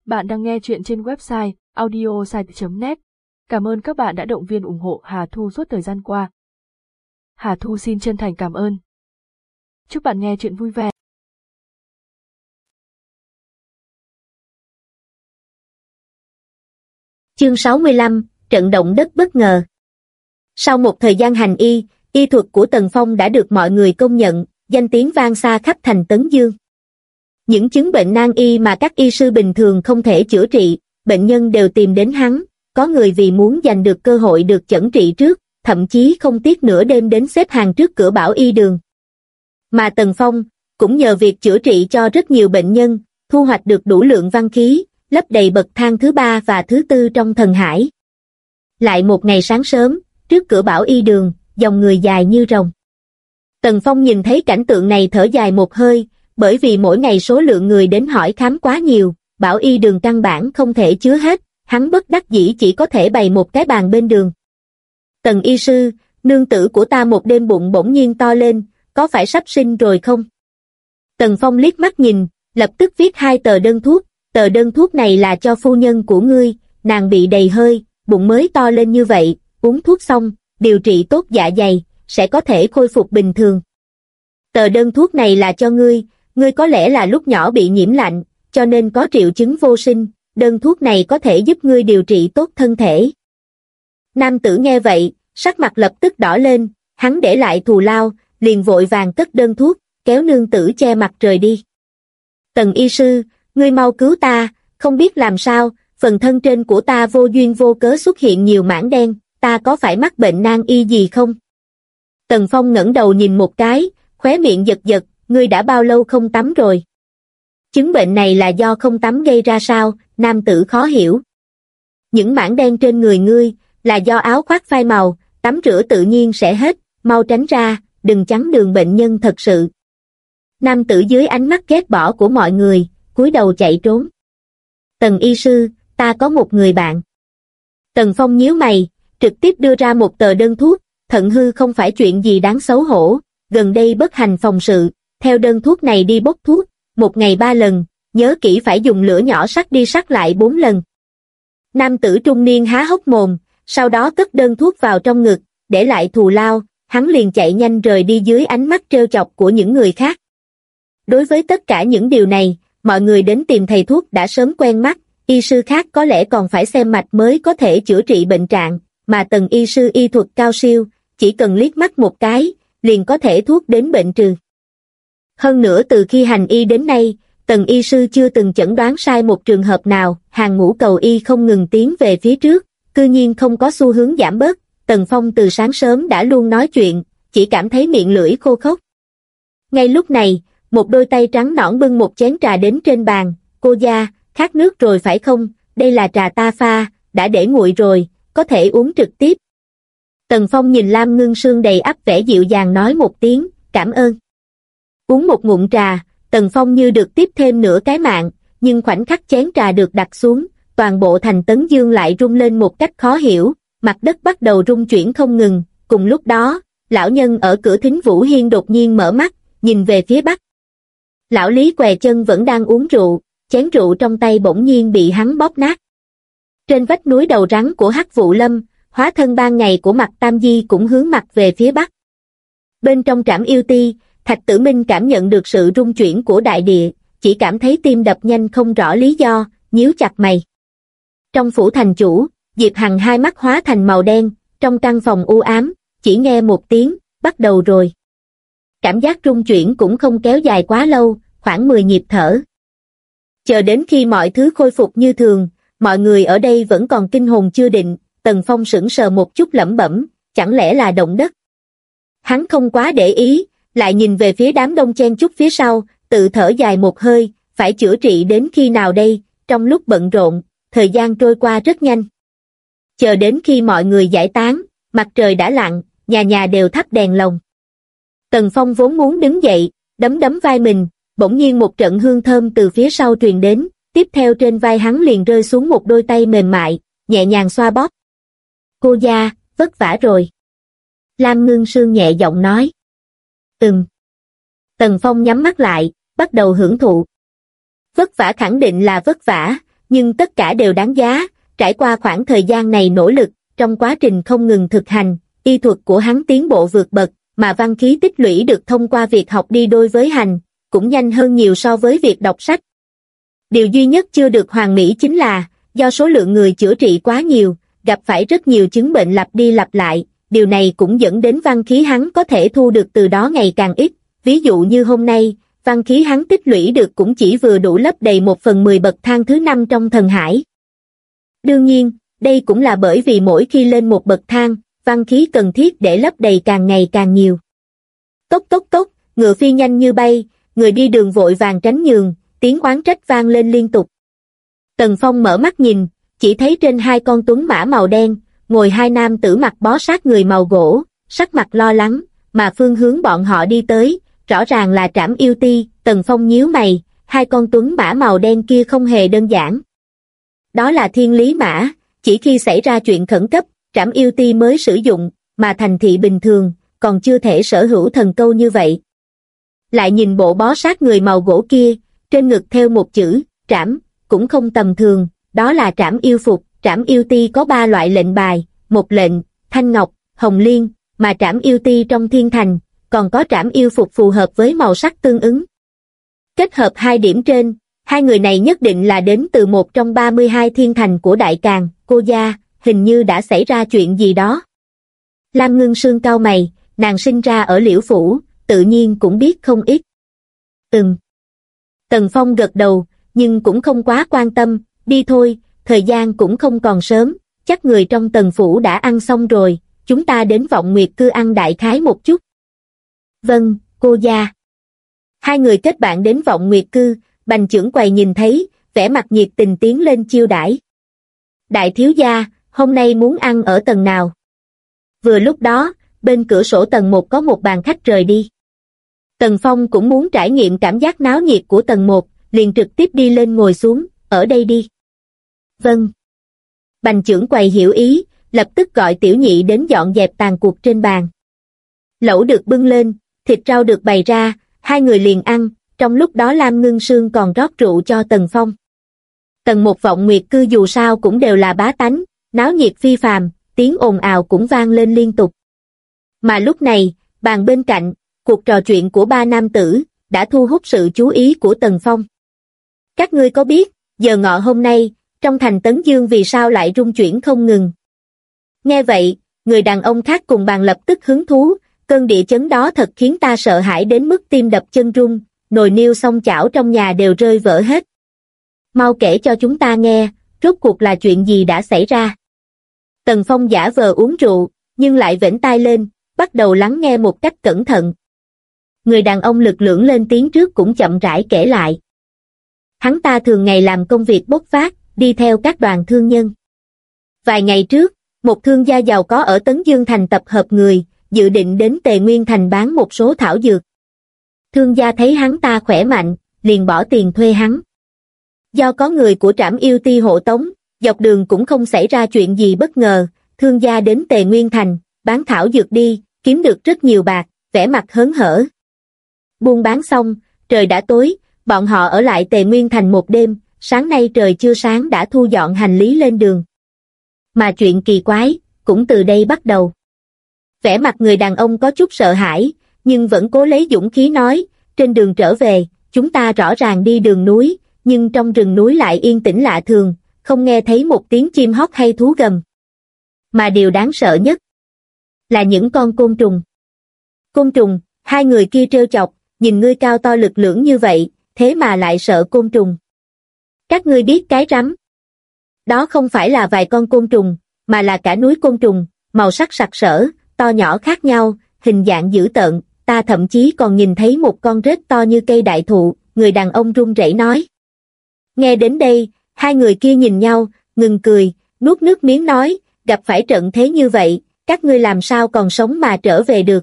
Bạn đang nghe chuyện trên website audiosite.net. Cảm ơn các bạn đã động viên ủng hộ Hà Thu suốt thời gian qua. Hà Thu xin chân thành cảm ơn. Chúc bạn nghe chuyện vui vẻ. Chương 65, trận động đất bất ngờ. Sau một thời gian hành y, y thuật của Tần Phong đã được mọi người công nhận, danh tiếng vang xa khắp thành Tấn Dương. Những chứng bệnh nan y mà các y sư bình thường không thể chữa trị, bệnh nhân đều tìm đến hắn, có người vì muốn giành được cơ hội được chẩn trị trước, thậm chí không tiếc nửa đêm đến xếp hàng trước cửa Bảo Y Đường. Mà Tần Phong, cũng nhờ việc chữa trị cho rất nhiều bệnh nhân, thu hoạch được đủ lượng văn khí, lấp đầy bậc thang thứ 3 và thứ 4 trong thần hải. Lại một ngày sáng sớm, trước cửa Bảo Y Đường, dòng người dài như rồng. Tần Phong nhìn thấy cảnh tượng này thở dài một hơi, bởi vì mỗi ngày số lượng người đến hỏi khám quá nhiều, Bảo Y Đường căn bản không thể chứa hết, hắn bất đắc dĩ chỉ có thể bày một cái bàn bên đường. Tần y sư, nương tử của ta một đêm bụng bỗng nhiên to lên, có phải sắp sinh rồi không? Tần Phong liếc mắt nhìn, lập tức viết 2 tờ đơn thuốc, tờ đơn thuốc này là cho phu nhân của ngươi, nàng bị đầy hơi, bụng mới to lên như vậy, uống thuốc xong, điều trị tốt dạ dày, sẽ có thể khôi phục bình thường. Tờ đơn thuốc này là cho ngươi, ngươi có lẽ là lúc nhỏ bị nhiễm lạnh, cho nên có triệu chứng vô sinh, đơn thuốc này có thể giúp ngươi điều trị tốt thân thể. Nam tử nghe vậy, sắc mặt lập tức đỏ lên, hắn để lại thù lao, liền vội vàng cất đơn thuốc, kéo nương tử che mặt rời đi. Tần y sư, ngươi mau cứu ta, không biết làm sao, phần thân trên của ta vô duyên vô cớ xuất hiện nhiều mảng đen, ta có phải mắc bệnh nan y gì không? Tần Phong ngẩng đầu nhìn một cái, khóe miệng giật giật, ngươi đã bao lâu không tắm rồi? Chứng bệnh này là do không tắm gây ra sao? Nam tử khó hiểu. Những mảng đen trên người ngươi, là do áo khoác phai màu, tắm rửa tự nhiên sẽ hết, mau tránh ra, đừng chắn đường bệnh nhân thật sự. Nam tử dưới ánh mắt ghét bỏ của mọi người, cúi đầu chạy trốn. Tần y sư, ta có một người bạn. Tần Phong nhíu mày, trực tiếp đưa ra một tờ đơn thuốc, thận hư không phải chuyện gì đáng xấu hổ, gần đây bất hành phòng sự, theo đơn thuốc này đi bốc thuốc, 1 ngày 3 lần, nhớ kỹ phải dùng lửa nhỏ sắc đi sắc lại 4 lần. Nam tử trung niên há hốc mồm, sau đó cất đơn thuốc vào trong ngực, để lại thù lao, hắn liền chạy nhanh rời đi dưới ánh mắt trêu chọc của những người khác. Đối với tất cả những điều này, mọi người đến tìm thầy thuốc đã sớm quen mắt, y sư khác có lẽ còn phải xem mạch mới có thể chữa trị bệnh trạng, mà Tần y sư y thuật cao siêu, chỉ cần liếc mắt một cái, liền có thể thuốc đến bệnh trừ. Hơn nữa từ khi hành y đến nay, Tần y sư chưa từng chẩn đoán sai một trường hợp nào, hàng ngũ cầu y không ngừng tiến về phía trước, cư nhiên không có xu hướng giảm bớt. Tần Phong từ sáng sớm đã luôn nói chuyện, chỉ cảm thấy miệng lưỡi khô khốc. Ngay lúc này, một đôi tay trắng nõn bưng một chén trà đến trên bàn, cô gia, khát nước rồi phải không, đây là trà ta pha, đã để nguội rồi, có thể uống trực tiếp. Tần Phong nhìn Lam Ngưng Sương đầy ắp vẻ dịu dàng nói một tiếng, cảm ơn. Uống một ngụm trà, Tần Phong như được tiếp thêm nửa cái mạng, nhưng khoảnh khắc chén trà được đặt xuống, toàn bộ thành Tấn Dương lại rung lên một cách khó hiểu, mặt đất bắt đầu rung chuyển không ngừng, cùng lúc đó, lão nhân ở cửa thính Vũ Hiên đột nhiên mở mắt, nhìn về phía bắc. Lão Lý què chân vẫn đang uống rượu, chén rượu trong tay bỗng nhiên bị hắn bóp nát. Trên vách núi đầu rắn của Hắc Vụ Lâm, hóa thân ban ngày của Mạc Tam Di cũng hướng mặt về phía bắc. Bên trong trảm yêu ti, Thạch Tử Minh cảm nhận được sự rung chuyển của đại địa, chỉ cảm thấy tim đập nhanh không rõ lý do, nhíu chặt mày. Trong phủ thành chủ, Diệp Hằng hai mắt hóa thành màu đen, trong căn phòng u ám, chỉ nghe một tiếng, bắt đầu rồi. Cảm giác rung chuyển cũng không kéo dài quá lâu, khoảng 10 nhịp thở. Chờ đến khi mọi thứ khôi phục như thường, mọi người ở đây vẫn còn kinh hồn chưa định, Tần Phong sững sờ một chút lẩm bẩm, chẳng lẽ là động đất? Hắn không quá để ý, lại nhìn về phía đám đông chen chúc phía sau, tự thở dài một hơi, phải chữa trị đến khi nào đây? Trong lúc bận rộn, thời gian trôi qua rất nhanh. Chờ đến khi mọi người giải tán, mặt trời đã lặn, nhà nhà đều thắp đèn lồng. Tần Phong vốn muốn đứng dậy, đấm đấm vai mình, bỗng nhiên một trận hương thơm từ phía sau truyền đến, tiếp theo trên vai hắn liền rơi xuống một đôi tay mềm mại, nhẹ nhàng xoa bóp. Cô gia, vất vả rồi. Lam Ngưng Sương nhẹ giọng nói. Tần Phong nhắm mắt lại, bắt đầu hưởng thụ. Vất vả khẳng định là vất vả, nhưng tất cả đều đáng giá. Trải qua khoảng thời gian này nỗ lực, trong quá trình không ngừng thực hành, y thuật của hắn tiến bộ vượt bậc, mà văn khí tích lũy được thông qua việc học đi đôi với hành, cũng nhanh hơn nhiều so với việc đọc sách. Điều duy nhất chưa được hoàn mỹ chính là, do số lượng người chữa trị quá nhiều, gặp phải rất nhiều chứng bệnh lặp đi lặp lại, điều này cũng dẫn đến văn khí hắn có thể thu được từ đó ngày càng ít. Ví dụ như hôm nay, văn khí hắn tích lũy được cũng chỉ vừa đủ lấp đầy 1/10 bậc thang thứ 5 trong thần hải. Đương nhiên, đây cũng là bởi vì mỗi khi lên một bậc thang, văn khí cần thiết để lấp đầy càng ngày càng nhiều. Cốc cốc cốc, ngựa phi nhanh như bay, người đi đường vội vàng tránh nhường, tiếng oán trách vang lên liên tục. Tần Phong mở mắt nhìn, chỉ thấy trên hai con tuấn mã màu đen, ngồi hai nam tử mặc bó sát người màu gỗ, sắc mặt lo lắng, mà phương hướng bọn họ đi tới, rõ ràng là Trảm Yêu Ti. Tần Phong nhíu mày, hai con tuấn mã màu đen kia không hề đơn giản. Đó là thiên lý mã, chỉ khi xảy ra chuyện khẩn cấp, Trảm Yêu Ti mới sử dụng, mà thành thị bình thường, còn chưa thể sở hữu thần câu như vậy. Lại nhìn bộ bó sát người màu gỗ kia, trên ngực theo một chữ, Trảm, cũng không tầm thường, đó là Trảm Yêu Phục. Trảm Yêu Ti có 3 loại lệnh bài, một lệnh, thanh ngọc, hồng liên, mà Trảm Yêu Ti trong thiên thành, còn có Trảm Yêu Phục phù hợp với màu sắc tương ứng. Kết hợp hai điểm trên, hai người này nhất định là đến từ một trong 32 thiên thành của Đại Càn. Cô gia, hình như đã xảy ra chuyện gì đó. Lam Ngưng Sương cau mày, nàng sinh ra ở Liễu Phủ, tự nhiên cũng biết không ít. Tần Phong gật đầu, nhưng cũng không quá quan tâm, đi thôi, thời gian cũng không còn sớm, chắc người trong Tần Phủ đã ăn xong rồi, chúng ta đến Vọng Nguyệt Cư ăn đại khái một chút. Vâng, cô gia. Hai người kết bạn đến Vọng Nguyệt Cư, Bành trưởng quầy nhìn thấy, vẻ mặt nhiệt tình tiến lên chiêu đãi. Đại thiếu gia, hôm nay muốn ăn ở tầng nào? Vừa lúc đó, bên cửa sổ tầng 1 có một bàn khách rời đi. Tần Phong cũng muốn trải nghiệm cảm giác náo nhiệt của tầng 1, liền trực tiếp đi lên ngồi xuống, ở đây đi. Vâng. Bành trưởng quầy hiểu ý, lập tức gọi tiểu nhị đến dọn dẹp tàn cuộc trên bàn. Lẩu được bưng lên, thịt rau được bày ra, hai người liền ăn, trong lúc đó Lam Ngưng Sương còn rót rượu cho Tần Phong. Tầng 1 Vọng Nguyệt Cư dù sao cũng đều là bá tánh, náo nhiệt phi phàm, tiếng ồn ào cũng vang lên liên tục. Mà lúc này, bàn bên cạnh, cuộc trò chuyện của ba nam tử, đã thu hút sự chú ý của Tần Phong. Các ngươi có biết, giờ ngọ hôm nay, trong thành Tấn Dương vì sao lại rung chuyển không ngừng? Nghe vậy, người đàn ông khác cùng bàn lập tức hứng thú, cơn địa chấn đó thật khiến ta sợ hãi đến mức tim đập chân run, nồi niêu xông chảo trong nhà đều rơi vỡ hết. Mau kể cho chúng ta nghe, rốt cuộc là chuyện gì đã xảy ra? Tần Phong giả vờ uống rượu, nhưng lại vểnh tai lên, bắt đầu lắng nghe một cách cẩn thận. Người đàn ông lực lưỡng lên tiếng trước cũng chậm rãi kể lại. Hắn ta thường ngày làm công việc bốc vác, đi theo các đoàn thương nhân. Vài ngày trước, một thương gia giàu có ở Tấn Dương Thành tập hợp người, dự định đến Tề Nguyên Thành bán một số thảo dược. Thương gia thấy hắn ta khỏe mạnh, liền bỏ tiền thuê hắn. Do có người của Trảm Yêu Ti hộ tống, dọc đường cũng không xảy ra chuyện gì bất ngờ, thương gia đến Tề Nguyên Thành, bán thảo dược đi, kiếm được rất nhiều bạc, vẻ mặt hớn hở. Buôn bán xong, trời đã tối, bọn họ ở lại Tề Nguyên Thành một đêm, sáng nay trời chưa sáng đã thu dọn hành lý lên đường. Mà chuyện kỳ quái, cũng từ đây bắt đầu. Vẻ mặt người đàn ông có chút sợ hãi, nhưng vẫn cố lấy dũng khí nói, trên đường trở về, chúng ta rõ ràng đi đường núi, nhưng trong rừng núi lại yên tĩnh lạ thường, không nghe thấy một tiếng chim hót hay thú gầm. Mà điều đáng sợ nhất là những con côn trùng. Côn trùng, hai người kia trêu chọc, nhìn ngươi cao to lực lưỡng như vậy, thế mà lại sợ côn trùng. Các ngươi biết cái rắm. Đó không phải là vài con côn trùng, mà là cả núi côn trùng, màu sắc sặc sỡ, to nhỏ khác nhau, hình dạng dữ tợn, ta thậm chí còn nhìn thấy một con rết to như cây đại thụ, người đàn ông run rẩy nói. Nghe đến đây, hai người kia nhìn nhau, ngừng cười, nuốt nước miếng nói, gặp phải trận thế như vậy, các ngươi làm sao còn sống mà trở về được?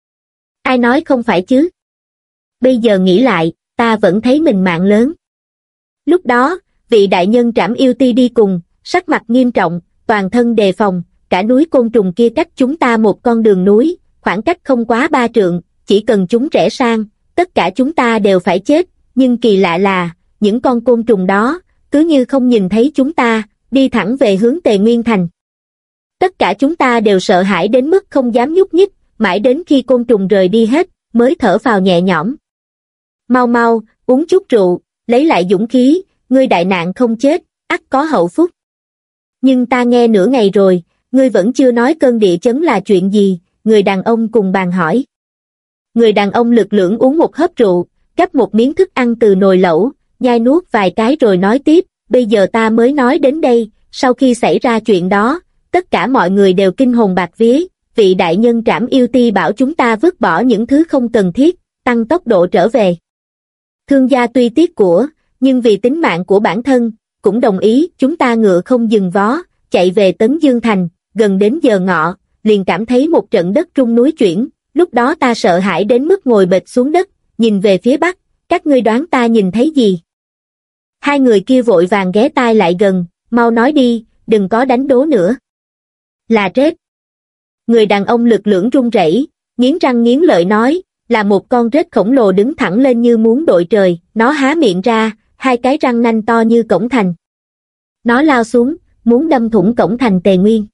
Ai nói không phải chứ? Bây giờ nghĩ lại, ta vẫn thấy mình mạng lớn. Lúc đó, vị đại nhân Trảm Yêu Ti đi cùng, sắc mặt nghiêm trọng, toàn thân đề phòng, cả núi côn trùng kia cách chúng ta một con đường núi, khoảng cách không quá 3 trượng, chỉ cần chúng rẽ sang, tất cả chúng ta đều phải chết, nhưng kỳ lạ là, những con côn trùng đó, cứ như không nhìn thấy chúng ta, đi thẳng về hướng Tề Nguyên Thành. Tất cả chúng ta đều sợ hãi đến mức không dám nhúc nhích, mãi đến khi côn trùng rời đi hết, mới thở phào nhẹ nhõm. Mau mau, uống chút rượu, lấy lại dũng khí, ngươi đại nạn không chết, ắt có hậu phúc. Nhưng ta nghe nửa ngày rồi, ngươi vẫn chưa nói cơn địa chấn là chuyện gì, người đàn ông cùng bàn hỏi. Người đàn ông lực lưỡng uống một hớp rượu, gắp một miếng thức ăn từ nồi lẩu, nhai nuốt vài cái rồi nói tiếp, bây giờ ta mới nói đến đây, sau khi xảy ra chuyện đó, tất cả mọi người đều kinh hồn bạt vía, vị đại nhân Trảm Yêu Ti bảo chúng ta vứt bỏ những thứ không cần thiết, tăng tốc độ trở về. Thương gia tuy tiếc của, nhưng vì tính mạng của bản thân, cũng đồng ý chúng ta ngựa không dừng vó, chạy về Tấn Dương Thành, gần đến giờ ngọ, liền cảm thấy một trận đất rung núi chuyển, lúc đó ta sợ hãi đến mức ngồi bệt xuống đất, nhìn về phía bắc, các ngươi đoán ta nhìn thấy gì? Hai người kia vội vàng ghé tai lại gần, mau nói đi, đừng có đánh đố nữa. Là rết. Người đàn ông lực lưỡng run rẩy, nghiến răng nghiến lợi nói, là một con rết khổng lồ đứng thẳng lên như muốn đội trời, nó há miệng ra, hai cái răng nanh to như cổng thành. Nó lao xuống, muốn đâm thủng cổng thành Tề Nguyên.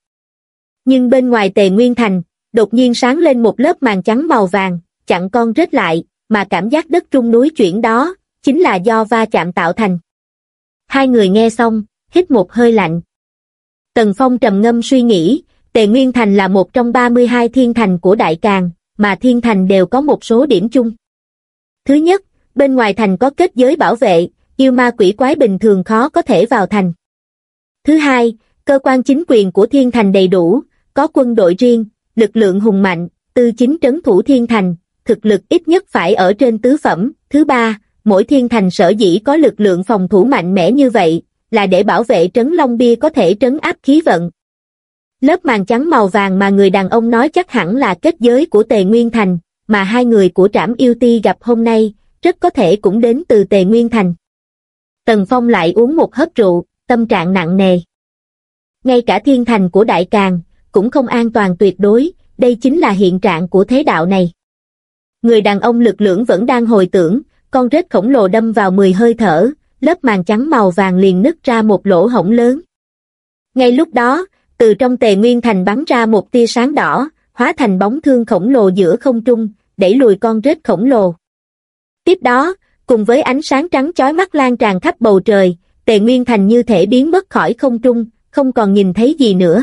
Nhưng bên ngoài Tề Nguyên thành, đột nhiên sáng lên một lớp màn trắng màu vàng, chặn con rết lại, mà cảm giác đất rung núi chuyển đó, chính là do va chạm tạo thành. Hai người nghe xong, hít một hơi lạnh. Tần Phong trầm ngâm suy nghĩ, Tề Nguyên thành là một trong 32 thiên thành của Đại Càn, mà thiên thành đều có một số điểm chung. Thứ nhất, bên ngoài thành có kết giới bảo vệ, yêu ma quỷ quái bình thường khó có thể vào thành. Thứ hai, cơ quan chính quyền của thiên thành đầy đủ, có quân đội riêng, lực lượng hùng mạnh, tư chính trấn thủ thiên thành, thực lực ít nhất phải ở trên tứ phẩm. Thứ ba, mỗi thiên thành sở dĩ có lực lượng phòng thủ mạnh mẽ như vậy, là để bảo vệ trấn Long Bia có thể trấn áp khí vận. Lớp màn trắng màu vàng mà người đàn ông nói chắc hẳn là kết giới của Tề Nguyên Thành, mà hai người của Trảm Yêu Ti gặp hôm nay, rất có thể cũng đến từ Tề Nguyên Thành. Tần Phong lại uống một hớp rượu, tâm trạng nặng nề. Ngay cả thiên thành của Đại Càn, cũng không an toàn tuyệt đối, đây chính là hiện trạng của thế đạo này. Người đàn ông lực lưỡng vẫn đang hồi tưởng, con rết khổng lồ đâm vào 10 hơi thở, lớp màn trắng màu vàng liền nứt ra một lỗ hổng lớn. Ngay lúc đó, từ trong Tề Nguyên Thành bắn ra một tia sáng đỏ, hóa thành bóng thương khổng lồ giữa không trung, đẩy lùi con rết khổng lồ. Tiếp đó, cùng với ánh sáng trắng chói mắt lan tràn khắp bầu trời, Tề Nguyên Thành như thể biến mất khỏi không trung, không còn nhìn thấy gì nữa.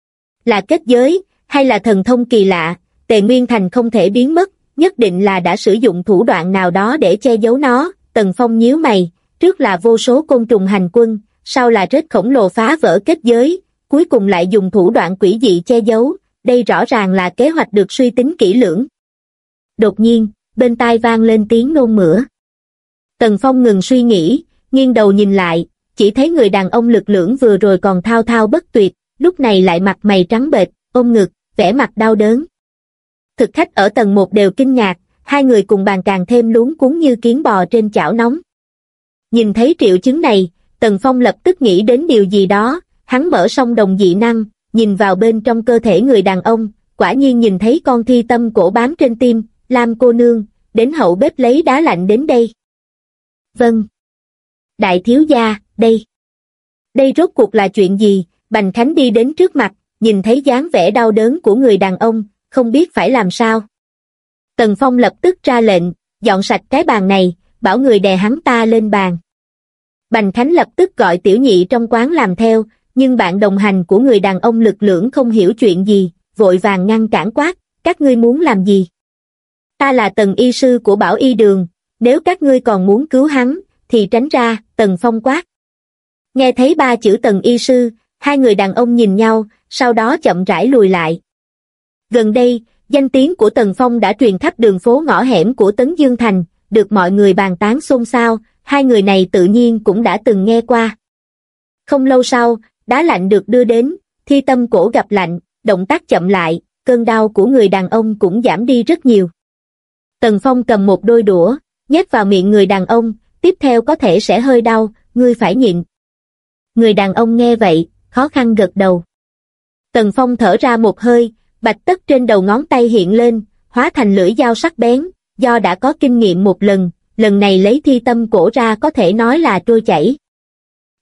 Là kết giới, hay là thần thông kỳ lạ, Tề Nguyên Thành không thể biến mất, nhất định là đã sử dụng thủ đoạn nào đó để che giấu nó. Tần Phong nhíu mày, trước là vô số côn trùng hành quân, sau là rết khổng lồ phá vỡ kết giới, cuối cùng lại dùng thủ đoạn quỷ dị che giấu, đây rõ ràng là kế hoạch được suy tính kỹ lưỡng. Đột nhiên, bên tai vang lên tiếng nôn mửa. Tần Phong ngừng suy nghĩ, nghiêng đầu nhìn lại, chỉ thấy người đàn ông lực lưỡng vừa rồi còn thao thao bất tuyệt, lúc này lại mặt mày trắng bệch, ôm ngực, vẻ mặt đau đớn. Thực khách ở tầng 1 đều kinh ngạc, hai người cùng bàn càng thêm luống cuống như kiến bò trên chảo nóng. Nhìn thấy triệu chứng này, Tần Phong lập tức nghĩ đến điều gì đó, hắn mở song đồng dị năng, nhìn vào bên trong cơ thể người đàn ông, quả nhiên nhìn thấy con thi tâm cổ bám trên tim. Lam cô nương, đến hậu bếp lấy đá lạnh đến đây. Vâng. Đại thiếu gia, đây. Đây rốt cuộc là chuyện gì? Bành Khánh đi đến trước mặt, nhìn thấy dáng vẻ đau đớn của người đàn ông, không biết phải làm sao. Tần Phong lập tức ra lệnh, dọn sạch cái bàn này, bảo người đè hắn ta lên bàn. Bành Khánh lập tức gọi tiểu nhị trong quán làm theo, nhưng bạn đồng hành của người đàn ông lực lưỡng không hiểu chuyện gì, vội vàng ngăn cản quát, các ngươi muốn làm gì? Ta là Tần y sư của Bảo Y Đường, nếu các ngươi còn muốn cứu hắn, thì tránh ra. Tần Phong quát. Nghe thấy ba chữ Tần y sư, hai người đàn ông nhìn nhau, sau đó chậm rãi lùi lại. Gần đây, danh tiếng của Tần Phong đã truyền khắp đường phố ngõ hẻm của Tấn Dương Thành, được mọi người bàn tán xôn xao, hai người này tự nhiên cũng đã từng nghe qua. Không lâu sau, đá lạnh được đưa đến, thi tâm cổ gặp lạnh, động tác chậm lại, cơn đau của người đàn ông cũng giảm đi rất nhiều. Tần Phong cầm một đôi đũa, nhét vào miệng người đàn ông, tiếp theo có thể sẽ hơi đau, ngươi phải nhịn. Người đàn ông nghe vậy, khó khăn gật đầu. Tần Phong thở ra một hơi, bạch tất trên đầu ngón tay hiện lên, hóa thành lưỡi dao sắc bén, do đã có kinh nghiệm một lần, lần này lấy thi tâm cổ ra có thể nói là trôi chảy.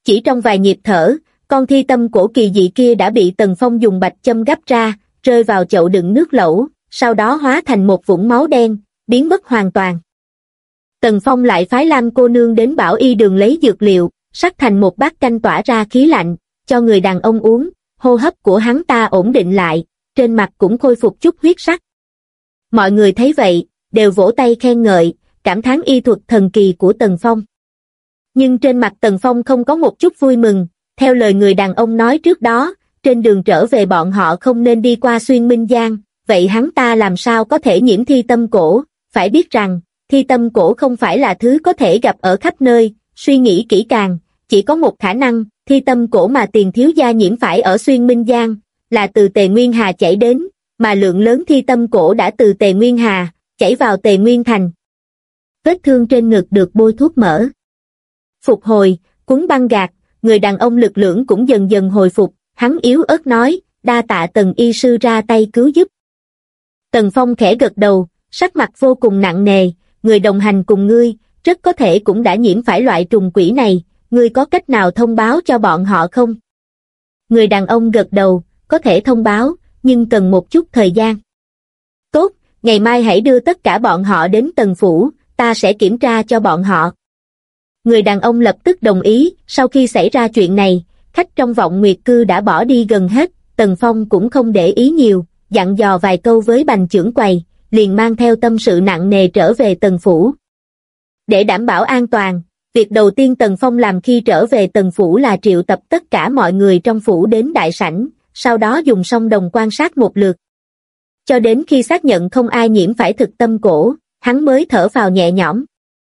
Chỉ trong vài nhịp thở, con thi tâm cổ kỳ dị kia đã bị Tần Phong dùng bạch châm gắp ra, rơi vào chậu đựng nước lẩu, sau đó hóa thành một vũng máu đen, biến mất hoàn toàn. Tần Phong lại phái Lam cô nương đến Bảo Y đường lấy dược liệu, sắc thành một bát canh tỏa ra khí lạnh, cho người đàn ông uống, hô hấp của hắn ta ổn định lại, trên mặt cũng khôi phục chút huyết sắc. Mọi người thấy vậy, đều vỗ tay khen ngợi, cảm thán y thuật thần kỳ của Tần Phong. Nhưng trên mặt Tần Phong không có một chút vui mừng, theo lời người đàn ông nói trước đó, trên đường trở về bọn họ không nên đi qua Xuyên Minh Giang, vậy hắn ta làm sao có thể nhiễm thi tâm cổ, phải biết rằng, thi tâm cổ không phải là thứ có thể gặp ở khắp nơi, suy nghĩ kỹ càng, chỉ có một khả năng, thi tâm cổ mà Tiền thiếu gia nhiễm phải ở Xuyên Minh Giang, là từ Tề Nguyên Hà chảy đến, mà lượng lớn thi tâm cổ đã từ Tề Nguyên Hà, chảy vào Tề Nguyên Thành. Vết thương trên ngực được bôi thuốc mỡ. Phục hồi, cuốn băng gạc, người đàn ông lực lưỡng cũng dần dần hồi phục, hắn yếu ớt nói, đa tạ Tần y sư ra tay cứu giúp. Tần Phong khẽ gật đầu, sắc mặt vô cùng nặng nề, người đồng hành cùng ngươi, rất có thể cũng đã nhiễm phải loại trùng quỷ này, ngươi có cách nào thông báo cho bọn họ không? Người đàn ông gật đầu, có thể thông báo, nhưng cần một chút thời gian. Tốt, ngày mai hãy đưa tất cả bọn họ đến Tần phủ, ta sẽ kiểm tra cho bọn họ. Người đàn ông lập tức đồng ý, sau khi xảy ra chuyện này, khách trong Vọng Nguyệt Cư đã bỏ đi gần hết, Tần Phong cũng không để ý nhiều, dặn dò vài câu với Bành trưởng quầy, liền mang theo tâm sự nặng nề trở về Tần phủ. Để đảm bảo an toàn, việc đầu tiên Tần Phong làm khi trở về Tần phủ là triệu tập tất cả mọi người trong phủ đến đại sảnh, sau đó dùng song đồng quan sát một lượt. Cho đến khi xác nhận không ai nhiễm phải thực tâm cổ, hắn mới thở phào nhẹ nhõm.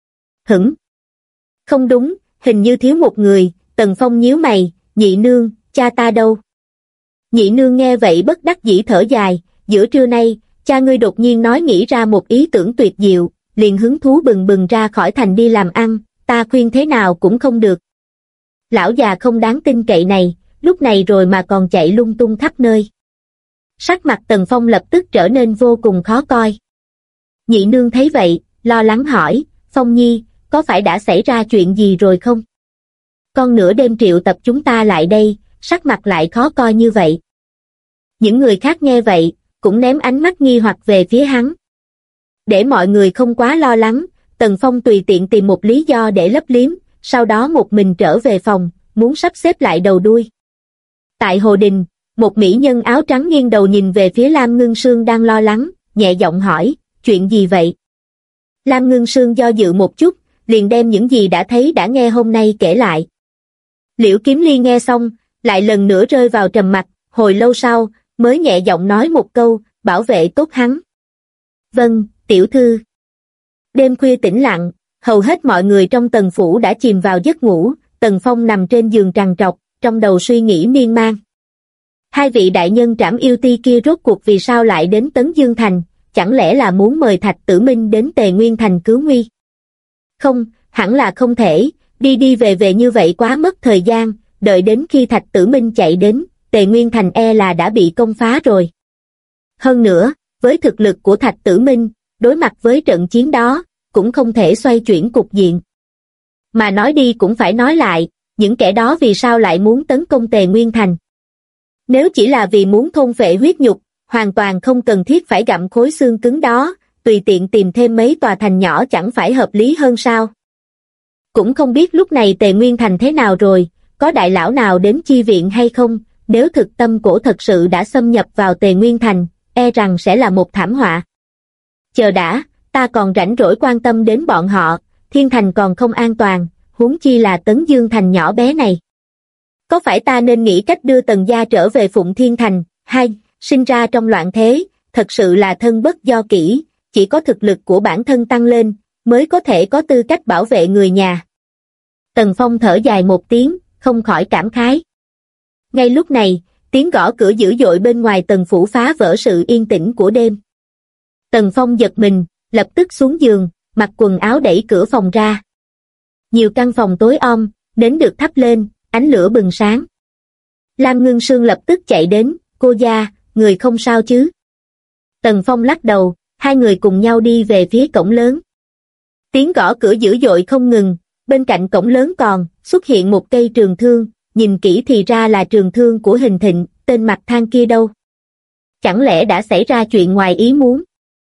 Không đúng, hình như thiếu một người, Tần Phong nhíu mày, Nhị nương, cha ta đâu? Nhị nương nghe vậy bất đắc dĩ thở dài, giữa trưa nay, cha ngươi đột nhiên nói nghĩ ra một ý tưởng tuyệt diệu, liền hứng thú bừng bừng ra khỏi thành đi làm ăn, ta khuyên thế nào cũng không được. Lão già không đáng tin cậy này, lúc này rồi mà còn chạy lung tung khắp nơi. Sắc mặt Tần Phong lập tức trở nên vô cùng khó coi. Nhị nương thấy vậy, lo lắng hỏi, Phong Nhi, có phải đã xảy ra chuyện gì rồi không? Con nửa đêm triệu tập chúng ta lại đây, sắc mặt lại khó coi như vậy. Những người khác nghe vậy, cũng ném ánh mắt nghi hoặc về phía hắn. Để mọi người không quá lo lắng, Tần Phong tùy tiện tìm một lý do để lấp liếm, sau đó một mình trở về phòng, muốn sắp xếp lại đầu đuôi. Tại Hồ Đình, một mỹ nhân áo trắng nghiêng đầu nhìn về phía Lam Ngưng Sương đang lo lắng, nhẹ giọng hỏi, chuyện gì vậy? Lam Ngưng Sương do dự một chút, liền đem những gì đã thấy đã nghe hôm nay kể lại. Liễu Kiếm Ly nghe xong, lại lần nữa rơi vào trầm mặc, hồi lâu sau, mới nhẹ giọng nói một câu, bảo vệ tốt hắn. Vâng, tiểu thư. Đêm khuya tĩnh lặng, hầu hết mọi người trong Tần phủ đã chìm vào giấc ngủ, Tần Phong nằm trên giường trằn trọc, trong đầu suy nghĩ miên man. Hai vị đại nhân Trảm Yêu Ti kia rốt cuộc vì sao lại đến Tấn Dương Thành, chẳng lẽ là muốn mời Thạch Tử Minh đến Tề Nguyên Thành cứu nguy? Không, hẳn là không thể, đi về như vậy quá mất thời gian, đợi đến khi Thạch Tử Minh chạy đến, Tề Nguyên Thành e là đã bị công phá rồi. Hơn nữa, với thực lực của Thạch Tử Minh, đối mặt với trận chiến đó, cũng không thể xoay chuyển cục diện. Mà nói đi cũng phải nói lại, những kẻ đó vì sao lại muốn tấn công Tề Nguyên Thành? Nếu chỉ là vì muốn thôn phệ huyết nhục, hoàn toàn không cần thiết phải gặm khối xương cứng đó, tùy tiện tìm thêm mấy tòa thành nhỏ chẳng phải hợp lý hơn sao? Cũng không biết lúc này Tề Nguyên Thành thế nào rồi, có đại lão nào đến chi viện hay không, nếu thực tâm cổ thật sự đã xâm nhập vào Tề Nguyên Thành, e rằng sẽ là một thảm họa. Chờ đã, ta còn rảnh rỗi quan tâm đến bọn họ, Thiên Thành còn không an toàn, huống chi là Tấn Dương Thành nhỏ bé này. Có phải ta nên nghĩ cách đưa Tần gia trở về Phụng Thiên Thành, hay, sinh ra trong loạn thế, thật sự là thân bất do kỷ, chỉ có thực lực của bản thân tăng lên, mới có thể có tư cách bảo vệ người nhà. Tần Phong thở dài một tiếng, không khỏi cảm khái. Ngay lúc này, tiếng gõ cửa dữ dội bên ngoài Tần phủ phá vỡ sự yên tĩnh của đêm. Tần Phong giật mình, lập tức xuống giường, mặc quần áo đẩy cửa phòng ra. Nhiều căn phòng tối om, nến được thắp lên, ánh lửa bừng sáng. Lam Ngưng Sương lập tức chạy đến, cô gia, người không sao chứ? Tần Phong lắc đầu, hai người cùng nhau đi về phía cổng lớn. Tiếng gõ cửa dữ dội không ngừng, bên cạnh cổng lớn còn xuất hiện một cây trường thương, nhìn kỹ thì ra là trường thương của Hình Thịnh, tên mặt than kia đâu. Chẳng lẽ đã xảy ra chuyện ngoài ý muốn?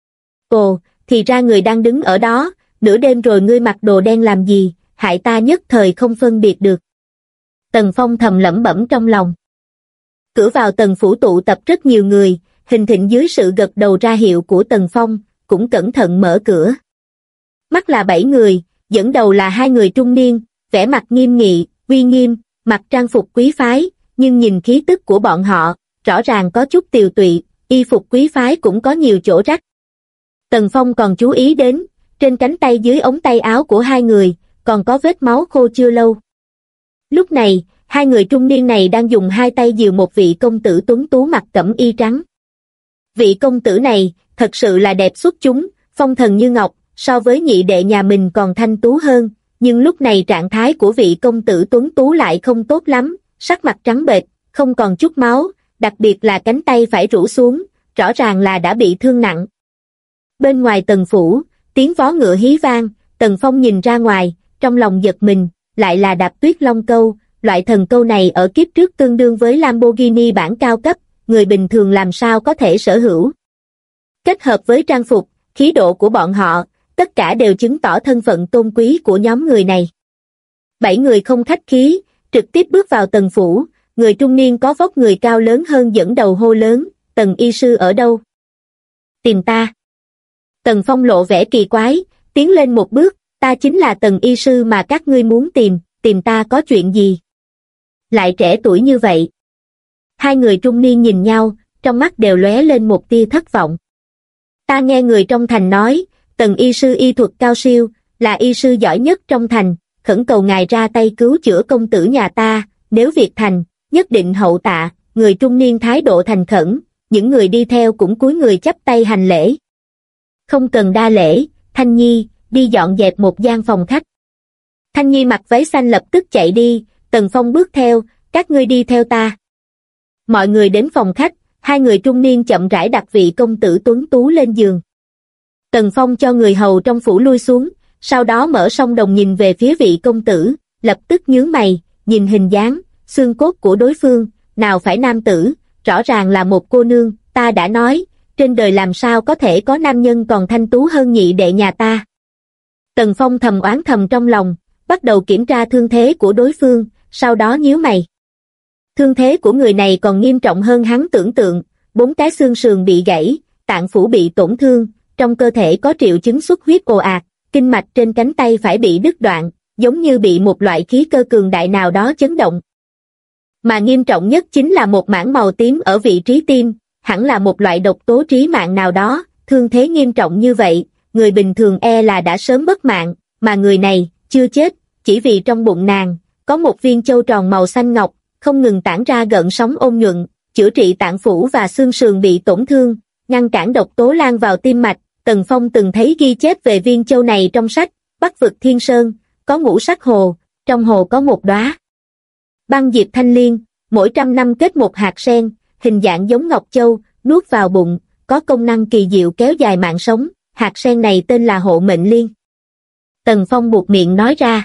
Ồ, thì ra người đang đứng ở đó, nửa đêm rồi ngươi mặc đồ đen làm gì, hại ta nhất thời không phân biệt được. Tần Phong thầm lẩm bẩm trong lòng. Cửa vào Tần phủ tụ tập rất nhiều người, Hình Thịnh dưới sự gật đầu ra hiệu của Tần Phong, cũng cẩn thận mở cửa. Mắt là 7 người, dẫn đầu là 2 người trung niên, vẻ mặt nghiêm nghị, uy nghiêm, mặc trang phục quý phái, nhưng nhìn khí tức của bọn họ, rõ ràng có chút tiều tụy, y phục quý phái cũng có nhiều chỗ rách. Tần Phong còn chú ý đến, trên cánh tay dưới ống tay áo của 2 người, còn có vết máu khô chưa lâu. Lúc này, 2 người trung niên này đang dùng 2 tay dìu một vị công tử tuấn tú mặc cẩm y trắng. Vị công tử này, thật sự là đẹp xuất chúng, phong thần như ngọc, so với nhị đệ nhà mình còn thanh tú hơn, nhưng lúc này trạng thái của vị công tử tuấn tú lại không tốt lắm, sắc mặt trắng bệch, không còn chút máu, đặc biệt là cánh tay phải rũ xuống, rõ ràng là đã bị thương nặng. Bên ngoài Tần phủ, tiếng vó ngựa hí vang, Tần Phong nhìn ra ngoài, trong lòng giật mình, lại là Đạp Tuyết Long câu, loại thần câu này ở kiếp trước tương đương với Lamborghini bản cao cấp, người bình thường làm sao có thể sở hữu. Kết hợp với trang phục, khí độ của bọn họ, tất cả đều chứng tỏ thân phận tôn quý của nhóm người này. 7 người không khách khí, trực tiếp bước vào Tần phủ, người trung niên có vóc người cao lớn hơn dẫn đầu hô lớn, Tần y sư ở đâu? Tìm ta. Tần Phong lộ vẻ kỳ quái, tiến lên một bước, ta chính là Tần y sư mà các ngươi muốn tìm ta có chuyện gì? Lại trẻ tuổi như vậy. 2 người trung niên nhìn nhau, trong mắt đều lóe lên một tia thất vọng. Ta nghe người trong thành nói, Tần y sư y thuật cao siêu, là y sư giỏi nhất trong thành, khẩn cầu ngài ra tay cứu chữa công tử nhà ta, nếu việc thành, nhất định hậu tạ. Người trung niên thái độ thành khẩn, những người đi theo cũng cúi người chắp tay hành lễ. Không cần đa lễ, Thanh Nhi, đi dọn dẹp một gian phòng khách. Thanh Nhi mặc váy xanh lập tức chạy đi, Tần Phong bước theo, các ngươi đi theo ta. Mọi người đến phòng khách, 2 người trung niên chậm rãi đặt vị công tử tuấn tú lên giường. Tần Phong cho người hầu trong phủ lui xuống, sau đó mở song đồng nhìn về phía vị công tử, lập tức nhướng mày, nhìn hình dáng, xương cốt của đối phương, nào phải nam tử, rõ ràng là một cô nương, ta đã nói, trên đời làm sao có thể có nam nhân còn thanh tú hơn nhị đệ nhà ta. Tần Phong thầm oán thầm trong lòng, bắt đầu kiểm tra thương thế của đối phương, sau đó nhíu mày. Thương thế của người này còn nghiêm trọng hơn hắn tưởng tượng, 4 cái xương sườn bị gãy, tạng phủ bị tổn thương, trong cơ thể có triệu chứng xuất huyết ồ ạt, kinh mạch trên cánh tay phải bị đứt đoạn, giống như bị một loại khí cơ cường đại nào đó chấn động. Mà nghiêm trọng nhất chính là một mảng màu tím ở vị trí tim, hẳn là một loại độc tố trí mạng nào đó, thương thế nghiêm trọng như vậy, người bình thường e là đã sớm mất mạng, mà người này, chưa chết, chỉ vì trong bụng nàng, có một viên châu tròn màu xanh ngọc, không ngừng tản ra gợn sóng ôn nhuận, chữa trị tạng phủ và xương sườn bị tổn thương, ngăn cản độc tố lan vào tim mạch. Tần Phong từng thấy ghi chép về viên châu này trong sách, Bắc vực Thiên Sơn, có ngũ sắc hồ, trong hồ có một đóa băng diệp thanh liên, mỗi 100 năm kết một hạt sen, hình dạng giống ngọc châu, nuốt vào bụng, có công năng kỳ diệu kéo dài mạng sống, hạt sen này tên là hộ mệnh liên. Tần Phong buột miệng nói ra.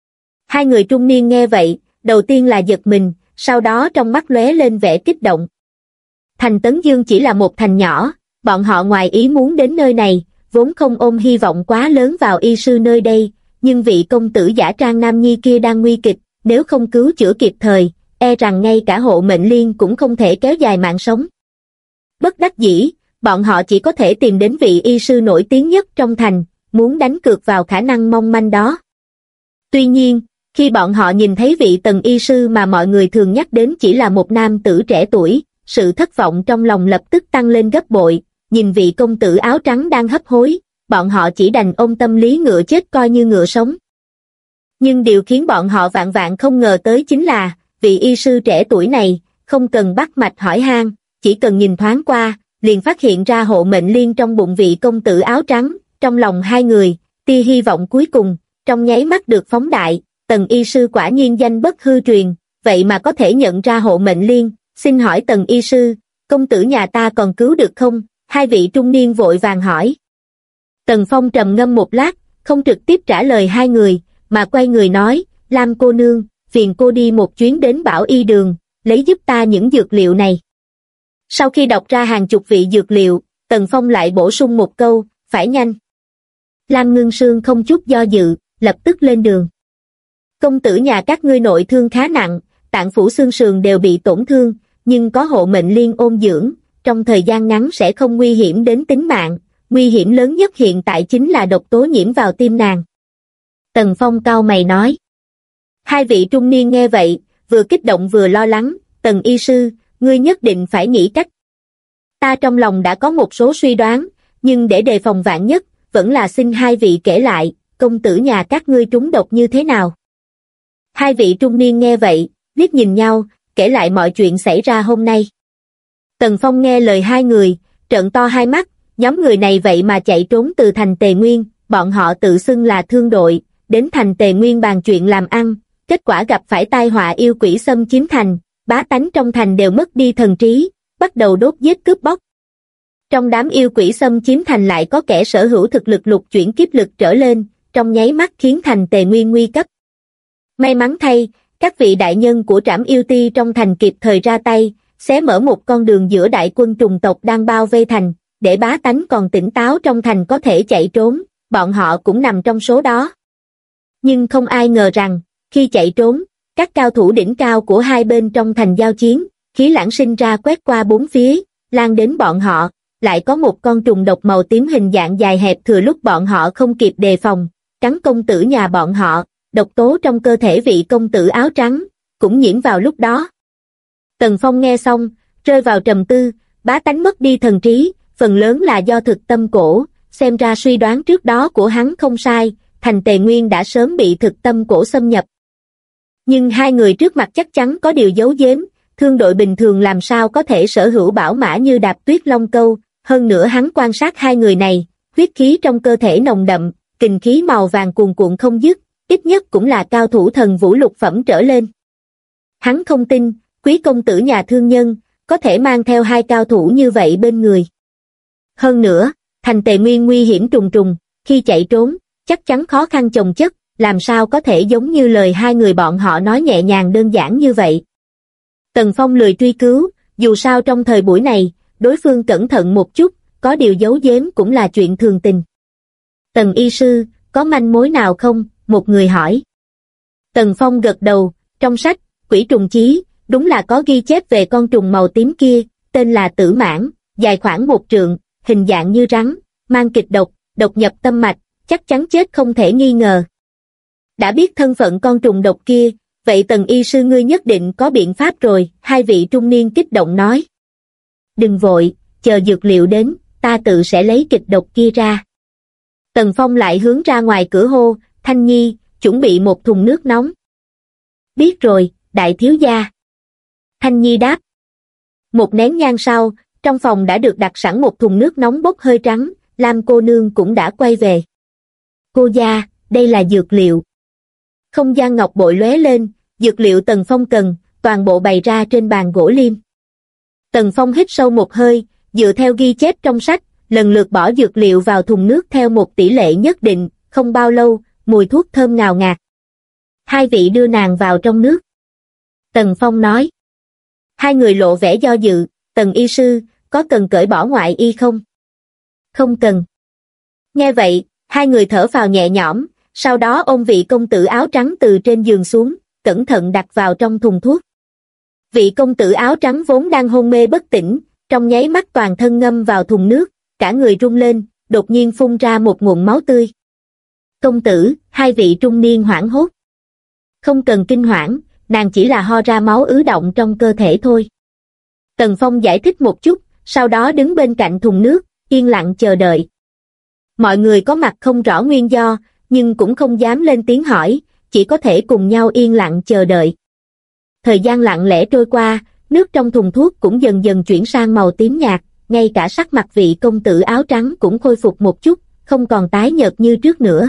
2 người trung niên nghe vậy, đầu tiên là giật mình, sau đó trong mắt lóe lên vẻ kích động. Thành Tấn Dương chỉ là một thành nhỏ, bọn họ ngoài ý muốn đến nơi này, vốn không ôm hy vọng quá lớn vào y sư nơi đây, nhưng vị công tử giả trang nam nhi kia đang nguy kịch, nếu không cứu chữa kịp thời, e rằng ngay cả hộ mệnh liên cũng không thể kéo dài mạng sống. Bất đắc dĩ, bọn họ chỉ có thể tìm đến vị y sư nổi tiếng nhất trong thành, muốn đánh cược vào khả năng mong manh đó. Tuy nhiên, khi bọn họ nhìn thấy vị Tần y sư mà mọi người thường nhắc đến chỉ là một nam tử trẻ tuổi, sự thất vọng trong lòng lập tức tăng lên gấp bội, nhìn vị công tử áo trắng đang hấp hối, bọn họ chỉ đành ôm tâm lý ngựa chết coi như ngựa sống. Nhưng điều khiến bọn họ vạn vạn không ngờ tới chính là, vị y sư trẻ tuổi này, không cần bắt mạch hỏi han, chỉ cần nhìn thoáng qua, liền phát hiện ra hộ mệnh liên trong bụng vị công tử áo trắng, trong lòng 2 người, tia hy vọng cuối cùng, trong nháy mắt được phóng đại. Tần y sư quả nhiên danh bất hư truyền, vậy mà có thể nhận ra hộ mệnh liên, xin hỏi Tần y sư, công tử nhà ta còn cứu được không? 2 vị trung niên vội vàng hỏi. Tần Phong trầm ngâm một lát, không trực tiếp trả lời 2 người, mà quay người nói, Lam cô nương, phiền cô đi một chuyến đến Bảo Y Đường, lấy giúp ta những dược liệu này. Sau khi đọc ra hàng chục vị dược liệu, Tần Phong lại bổ sung một câu, phải nhanh. Lam Ngưng Sương không chút do dự, lập tức lên đường. Công tử nhà các ngươi nội thương khá nặng, tạng phủ xương sườn đều bị tổn thương, nhưng có hộ mệnh liên ôn dưỡng, trong thời gian ngắn sẽ không nguy hiểm đến tính mạng, nguy hiểm lớn nhất hiện tại chính là độc tố nhiễm vào tim nàng. Tần Phong cau mày nói. Hai vị trung niên nghe vậy, vừa kích động vừa lo lắng, Tần y sư, ngươi nhất định phải nghĩ cách. Ta trong lòng đã có một số suy đoán, nhưng để đề phòng vạn nhất, vẫn là xin hai vị kể lại, công tử nhà các ngươi trúng độc như thế nào. Hai vị trung niên nghe vậy, liếc nhìn nhau, kể lại mọi chuyện xảy ra hôm nay. Tần Phong nghe lời hai người, trợn to hai mắt, nhóm người này vậy mà chạy trốn từ thành Tề Nguyên, bọn họ tự xưng là thương đội, đến thành Tề Nguyên bàn chuyện làm ăn, kết quả gặp phải tai họa yêu quỷ xâm chiếm thành, bá tánh trong thành đều mất đi thần trí, bắt đầu đốt giết cướp bóc. Trong đám yêu quỷ xâm chiếm thành lại có kẻ sở hữu thực lực lục chuyển kiếp lực trở lên, trong nháy mắt khiến thành Tề Nguyên nguy cấp. May mắn thay, các vị đại nhân của Trảm Yêu Ti trong thành kịp thời ra tay, xé mở một con đường giữa đại quân trùng tộc đang bao vây thành, để bá tánh còn tỉnh táo trong thành có thể chạy trốn, bọn họ cũng nằm trong số đó. Nhưng không ai ngờ rằng, khi chạy trốn, các cao thủ đỉnh cao của hai bên trong thành giao chiến, khí lãng sinh ra quét qua bốn phía, lan đến bọn họ, lại có một con trùng độc màu tím hình dạng dài hẹp thừa lúc bọn họ không kịp đề phòng, cắn công tử nhà bọn họ, độc tố trong cơ thể vị công tử áo trắng, cũng nhiễm vào lúc đó. Tần Phong nghe xong, rơi vào trầm tư, bá tánh mất đi thần trí, phần lớn là do thực tâm cổ, xem ra suy đoán trước đó của hắn không sai, thành Tề Nguyên đã sớm bị thực tâm cổ xâm nhập. Nhưng hai người trước mặt chắc chắn có điều giấu giếm, thương đội bình thường làm sao có thể sở hữu bảo mã như Đạp Tuyết Long Câu, hơn nữa hắn quan sát hai người này, huyết khí trong cơ thể nồng đậm, kình khí màu vàng cuồn cuộn không dứt, ít nhất cũng là cao thủ thần vũ lục phẩm trở lên. Hắn không tin, quý công tử nhà thương nhân, có thể mang theo hai cao thủ như vậy bên người. Hơn nữa, thành Tề Nguyên nguy hiểm trùng trùng, khi chạy trốn, chắc chắn khó khăn chồng chất, làm sao có thể giống như lời hai người bọn họ nói nhẹ nhàng đơn giản như vậy. Tần Phong lười truy cứu, dù sao trong thời buổi này, đối phương cẩn thận một chút, có điều giấu giếm cũng là chuyện thường tình. Tần y sư, có manh mối nào không? Một người hỏi. Tần Phong gật đầu, trong sách, Quỷ Trùng Chí, đúng là có ghi chép về con trùng màu tím kia, tên là Tử Mãng, dài khoảng 1 trượng, hình dạng như rắn, mang kịch độc, độc nhập tâm mạch, chắc chắn chết không thể nghi ngờ. Đã biết thân phận con trùng độc kia, vậy Tần y sư ngươi nhất định có biện pháp rồi, hai vị trung niên kích động nói. Đừng vội, chờ dược liệu đến, ta tự sẽ lấy kịch độc kia ra. Tần Phong lại hướng ra ngoài cửa hô, Thanh Nhi, chuẩn bị một thùng nước nóng. Biết rồi, đại thiếu gia. Thanh Nhi đáp. Một nén nhang sau, trong phòng đã được đặt sẵn một thùng nước nóng bốc hơi trắng, Lam cô nương cũng đã quay về. Cô gia, đây là dược liệu. Không gian ngọc bội lóe lên, dược liệu Tần Phong cần, toàn bộ bày ra trên bàn gỗ liêm. Tần Phong hít sâu một hơi, dựa theo ghi chép trong sách, lần lượt bỏ dược liệu vào thùng nước theo một tỷ lệ nhất định, không bao lâu, mùi thuốc thơm ngào ngạt. Hai vị đưa nàng vào trong nước. Tần Phong nói. Hai người lộ vẻ do dự, Tần y sư, có cần cởi bỏ ngoại y không? Không cần. Nghe vậy, hai người thở phào nhẹ nhõm, sau đó ôm vị công tử áo trắng từ trên giường xuống, cẩn thận đặt vào trong thùng thuốc. Vị công tử áo trắng vốn đang hôn mê bất tỉnh, trong nháy mắt toàn thân ngâm vào thùng nước, cả người rung lên, đột nhiên phun ra một nguồn máu tươi. Công tử, hai vị trung niên hoảng hốt. Không cần kinh hoảng, nàng chỉ là ho ra máu ứ động trong cơ thể thôi. Tần Phong giải thích một chút, sau đó đứng bên cạnh thùng nước, yên lặng chờ đợi. Mọi người có mặt không rõ nguyên do, nhưng cũng không dám lên tiếng hỏi, chỉ có thể cùng nhau yên lặng chờ đợi. Thời gian lặng lẽ trôi qua, nước trong thùng thuốc cũng dần dần chuyển sang màu tím nhạt, ngay cả sắc mặt vị công tử áo trắng cũng khôi phục một chút, không còn tái nhợt như trước nữa.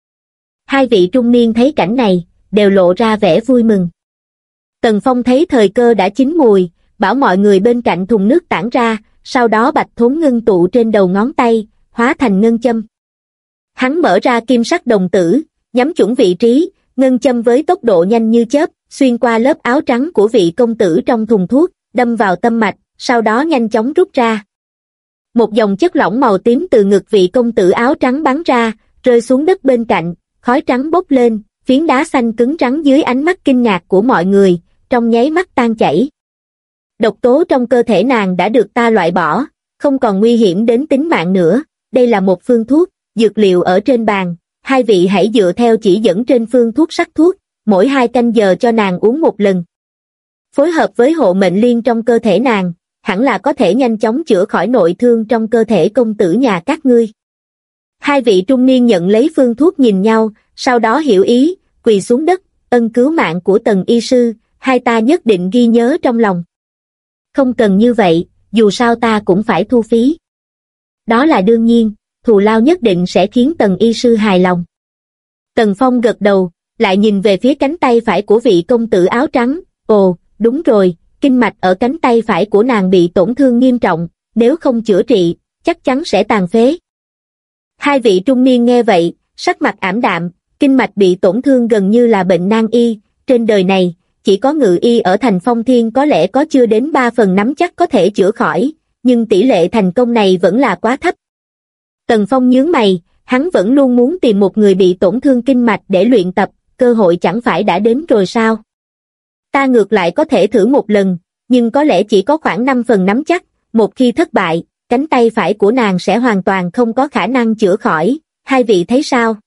Hai vị trung niên thấy cảnh này, đều lộ ra vẻ vui mừng. Tần Phong thấy thời cơ đã chín mùi, bảo mọi người bên cạnh thùng nước tản ra, sau đó bạch thốn ngưng tụ trên đầu ngón tay, hóa thành ngân châm. Hắn mở ra kim sắc đồng tử, nhắm chuẩn vị trí, ngân châm với tốc độ nhanh như chớp, xuyên qua lớp áo trắng của vị công tử trong thùng thuốc, đâm vào tâm mạch, sau đó nhanh chóng rút ra. Một dòng chất lỏng màu tím từ ngực vị công tử áo trắng bắn ra, rơi xuống đất bên cạnh, khói trắng bốc lên, phiến đá xanh cứng rắn dưới ánh mắt kinh ngạc của mọi người, trong nháy mắt tan chảy. Độc tố trong cơ thể nàng đã được ta loại bỏ, không còn nguy hiểm đến tính mạng nữa, đây là một phương thuốc, dược liệu ở trên bàn, hai vị hãy dựa theo chỉ dẫn trên phương thuốc sắc thuốc, mỗi 2 canh giờ cho nàng uống một lần. Phối hợp với hộ mệnh liên trong cơ thể nàng, hẳn là có thể nhanh chóng chữa khỏi nội thương trong cơ thể công tử nhà các ngươi. Hai vị trung niên nhận lấy phương thuốc nhìn nhau, sau đó hiểu ý, quỳ xuống đất, ân cứu mạng của Tần y sư, hai ta nhất định ghi nhớ trong lòng. Không cần như vậy, dù sao ta cũng phải thu phí. Đó là đương nhiên, thù lao nhất định sẽ khiến Tần y sư hài lòng. Tần Phong gật đầu, lại nhìn về phía cánh tay phải của vị công tử áo trắng, ồ, đúng rồi, kinh mạch ở cánh tay phải của nàng bị tổn thương nghiêm trọng, nếu không chữa trị, chắc chắn sẽ tàn phế. Hai vị trung niên nghe vậy, sắc mặt ảm đạm, kinh mạch bị tổn thương gần như là bệnh nan y, trên đời này, chỉ có ngự y ở thành Phong Thiên có lẽ có chưa đến 3 phần nắm chắc có thể chữa khỏi, nhưng tỷ lệ thành công này vẫn là quá thấp. Tần Phong nhướng mày, hắn vẫn luôn muốn tìm một người bị tổn thương kinh mạch để luyện tập, cơ hội chẳng phải đã đến rồi sao? Ta ngược lại có thể thử một lần, nhưng có lẽ chỉ có khoảng 5 phần nắm chắc, một khi thất bại, cánh tay phải của nàng sẽ hoàn toàn không có khả năng chữa khỏi, hai vị thấy sao?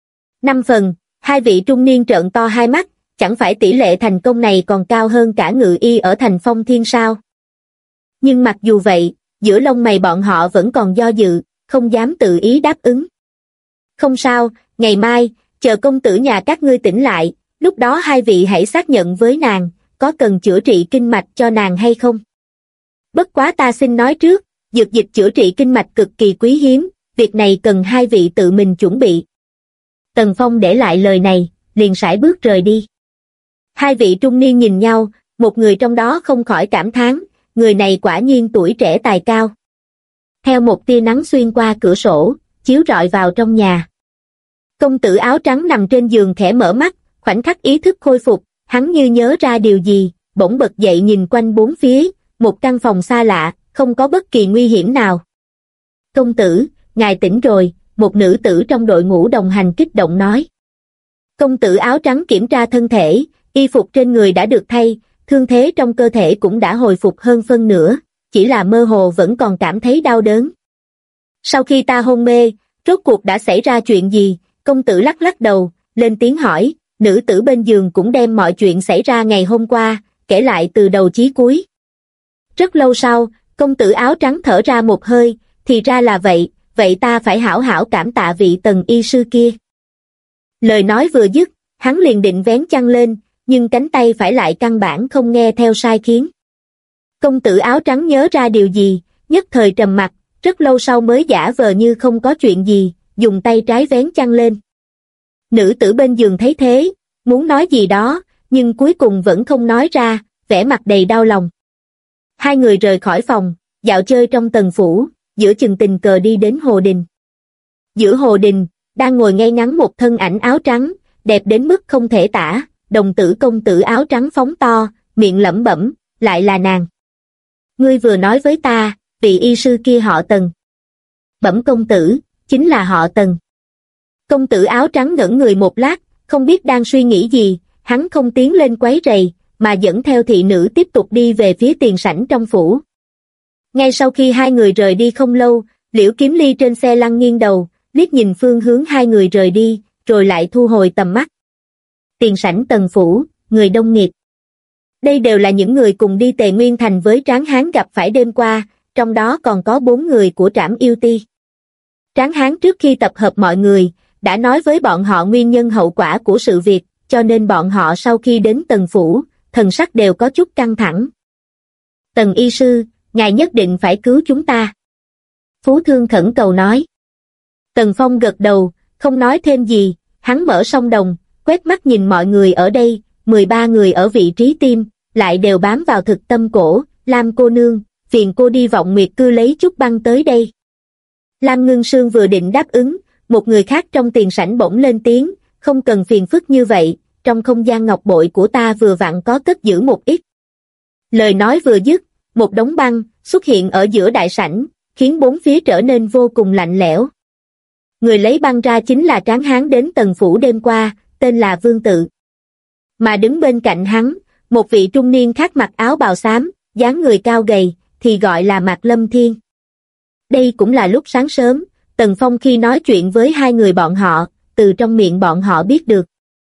5 phần, hai vị trung niên trợn to hai mắt, chẳng phải tỷ lệ thành công này còn cao hơn cả ngự y ở thành Phong Thiên sao? Nhưng mặc dù vậy, giữa lông mày bọn họ vẫn còn do dự, không dám tự ý đáp ứng. Không sao, ngày mai, chờ công tử nhà các ngươi tỉnh lại, lúc đó hai vị hãy xác nhận với nàng, có cần chữa trị kinh mạch cho nàng hay không. Bất quá ta xin nói trước, dược dịch chữa trị kinh mạch cực kỳ quý hiếm, việc này cần hai vị tự mình chuẩn bị. Tần Phong để lại lời này, liền sải bước rời đi. Hai vị trung niên nhìn nhau, một người trong đó không khỏi cảm thán, người này quả nhiên tuổi trẻ tài cao. Theo một tia nắng xuyên qua cửa sổ, chiếu rọi vào trong nhà. Công tử áo trắng nằm trên giường khẽ mở mắt, khoảnh khắc ý thức khôi phục, hắn như nhớ ra điều gì, bỗng bật dậy nhìn quanh bốn phía, một căn phòng xa lạ, không có bất kỳ nguy hiểm nào. Công tử, ngài tỉnh rồi, một nữ tử trong đội ngũ đồng hành kích động nói. Công tử áo trắng kiểm tra thân thể, y phục trên người đã được thay, thương thế trong cơ thể cũng đã hồi phục hơn phân nửa, chỉ là mơ hồ vẫn còn cảm thấy đau đớn. Sau khi ta hôn mê, rốt cuộc đã xảy ra chuyện gì? Công tử lắc lắc đầu, lên tiếng hỏi, nữ tử bên giường cũng đem mọi chuyện xảy ra ngày hôm qua, kể lại từ đầu chí cuối. Rất lâu sau, công tử áo trắng thở ra một hơi, thì ra là vậy, vậy ta phải hảo hảo cảm tạ vị Tần y sư kia. Lời nói vừa dứt, hắn liền định vén chăn lên, nhưng cánh tay phải lại căn bản không nghe theo sai khiến. Công tử áo trắng nhớ ra điều gì, nhất thời trầm mặc, rất lâu sau mới giả vờ như không có chuyện gì, dùng tay trái vén chăn lên. Nữ tử bên giường thấy thế, muốn nói gì đó, nhưng cuối cùng vẫn không nói ra, vẻ mặt đầy đau lòng. Hai người rời khỏi phòng, dạo chơi trong Tần phủ, giữa chừng tình cờ đi đến hồ đình. Giữa hồ đình, đang ngồi ngay ngắn một thân ảnh áo trắng, đẹp đến mức không thể tả, đồng tử công tử áo trắng phóng to, miệng lẩm bẩm, lại là nàng. Ngươi vừa nói với ta, vị y sư kia họ Tần. Bẩm công tử, chính là họ Tần. Công tử áo trắng ngẩn người một lát, không biết đang suy nghĩ gì, hắn không tiến lên quấy rầy, mà dẫn theo thị nữ tiếp tục đi về phía tiền sảnh trong phủ. Ngay sau khi hai người rời đi không lâu, Liễu Kiếm Ly trên xe lăn nghiêng đầu, liếc nhìn phương hướng hai người rời đi, rồi lại thu hồi tầm mắt. Tiền sảnh Tần phủ, người đông nghịt. Đây đều là những người cùng đi Tề Nguyên Thành với Tráng Hán gặp phải đêm qua, trong đó còn có 4 người của Trảm Yêu Ti. Tráng Hán trước khi tập hợp mọi người, đã nói với bọn họ nguyên nhân hậu quả của sự việc, cho nên bọn họ sau khi đến Tần phủ, thần sắc đều có chút căng thẳng. Tần y sư, ngài nhất định phải cứu chúng ta. Phú Thương khẩn cầu nói. Tần Phong gật đầu, không nói thêm gì, hắn mở song đồng, quét mắt nhìn mọi người ở đây, 13 người ở vị trí tim, lại đều bám vào thực tâm cổ, Lam cô nương, phiền cô đi Vọng Nguyệt Cư lấy chút băng tới đây. Lam Ngưng Sương vừa định đáp ứng, một người khác trong tiền sảnh bỗng lên tiếng, không cần phiền phức như vậy, trong không gian ngọc bội của ta vừa vặn có cất giữ một ít. Lời nói vừa dứt, một đống băng xuất hiện ở giữa đại sảnh, khiến bốn phía trở nên vô cùng lạnh lẽo. Người lấy băng ra chính là tráng hán đến Tần phủ đêm qua, tên là Vương Tự. Mà đứng bên cạnh hắn, một vị trung niên khác mặc áo bào xám, dáng người cao gầy, thì gọi là Mạc Lâm Thiên. Đây cũng là lúc sáng sớm, Tần Phong khi nói chuyện với hai người bọn họ, từ trong miệng bọn họ biết được.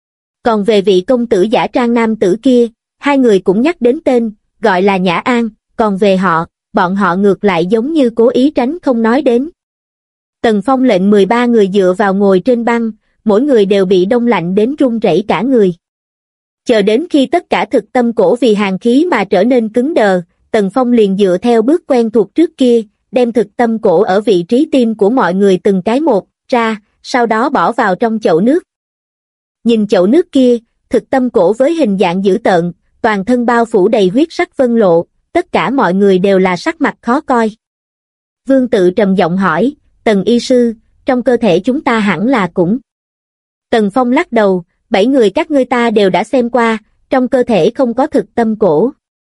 Còn về vị công tử giả trang nam tử kia, hai người cũng nhắc đến tên, gọi là Nhã An, còn về họ, bọn họ ngược lại giống như cố ý tránh không nói đến. Tần Phong lệnh 13 người dựa vào ngồi trên băng, mỗi người đều bị đông lạnh đến run rẩy cả người. Chờ đến khi tất cả thực tâm cổ vì hàn khí mà trở nên cứng đờ, Tần Phong liền dựa theo bước quen thuộc trước kia, đem thực tâm cổ ở vị trí tim của mọi người từng cái một ra, sau đó bỏ vào trong chậu nước. Nhìn chậu nước kia, thực tâm cổ với hình dạng dữ tợn, toàn thân bao phủ đầy huyết sắc vân lộ, tất cả mọi người đều là sắc mặt khó coi. Vương Tự trầm giọng hỏi, Tần y sư, trong cơ thể chúng ta hẳn là cũng. Tần Phong lắc đầu, 7 người các ngươi ta đều đã xem qua, trong cơ thể không có thực tâm cổ.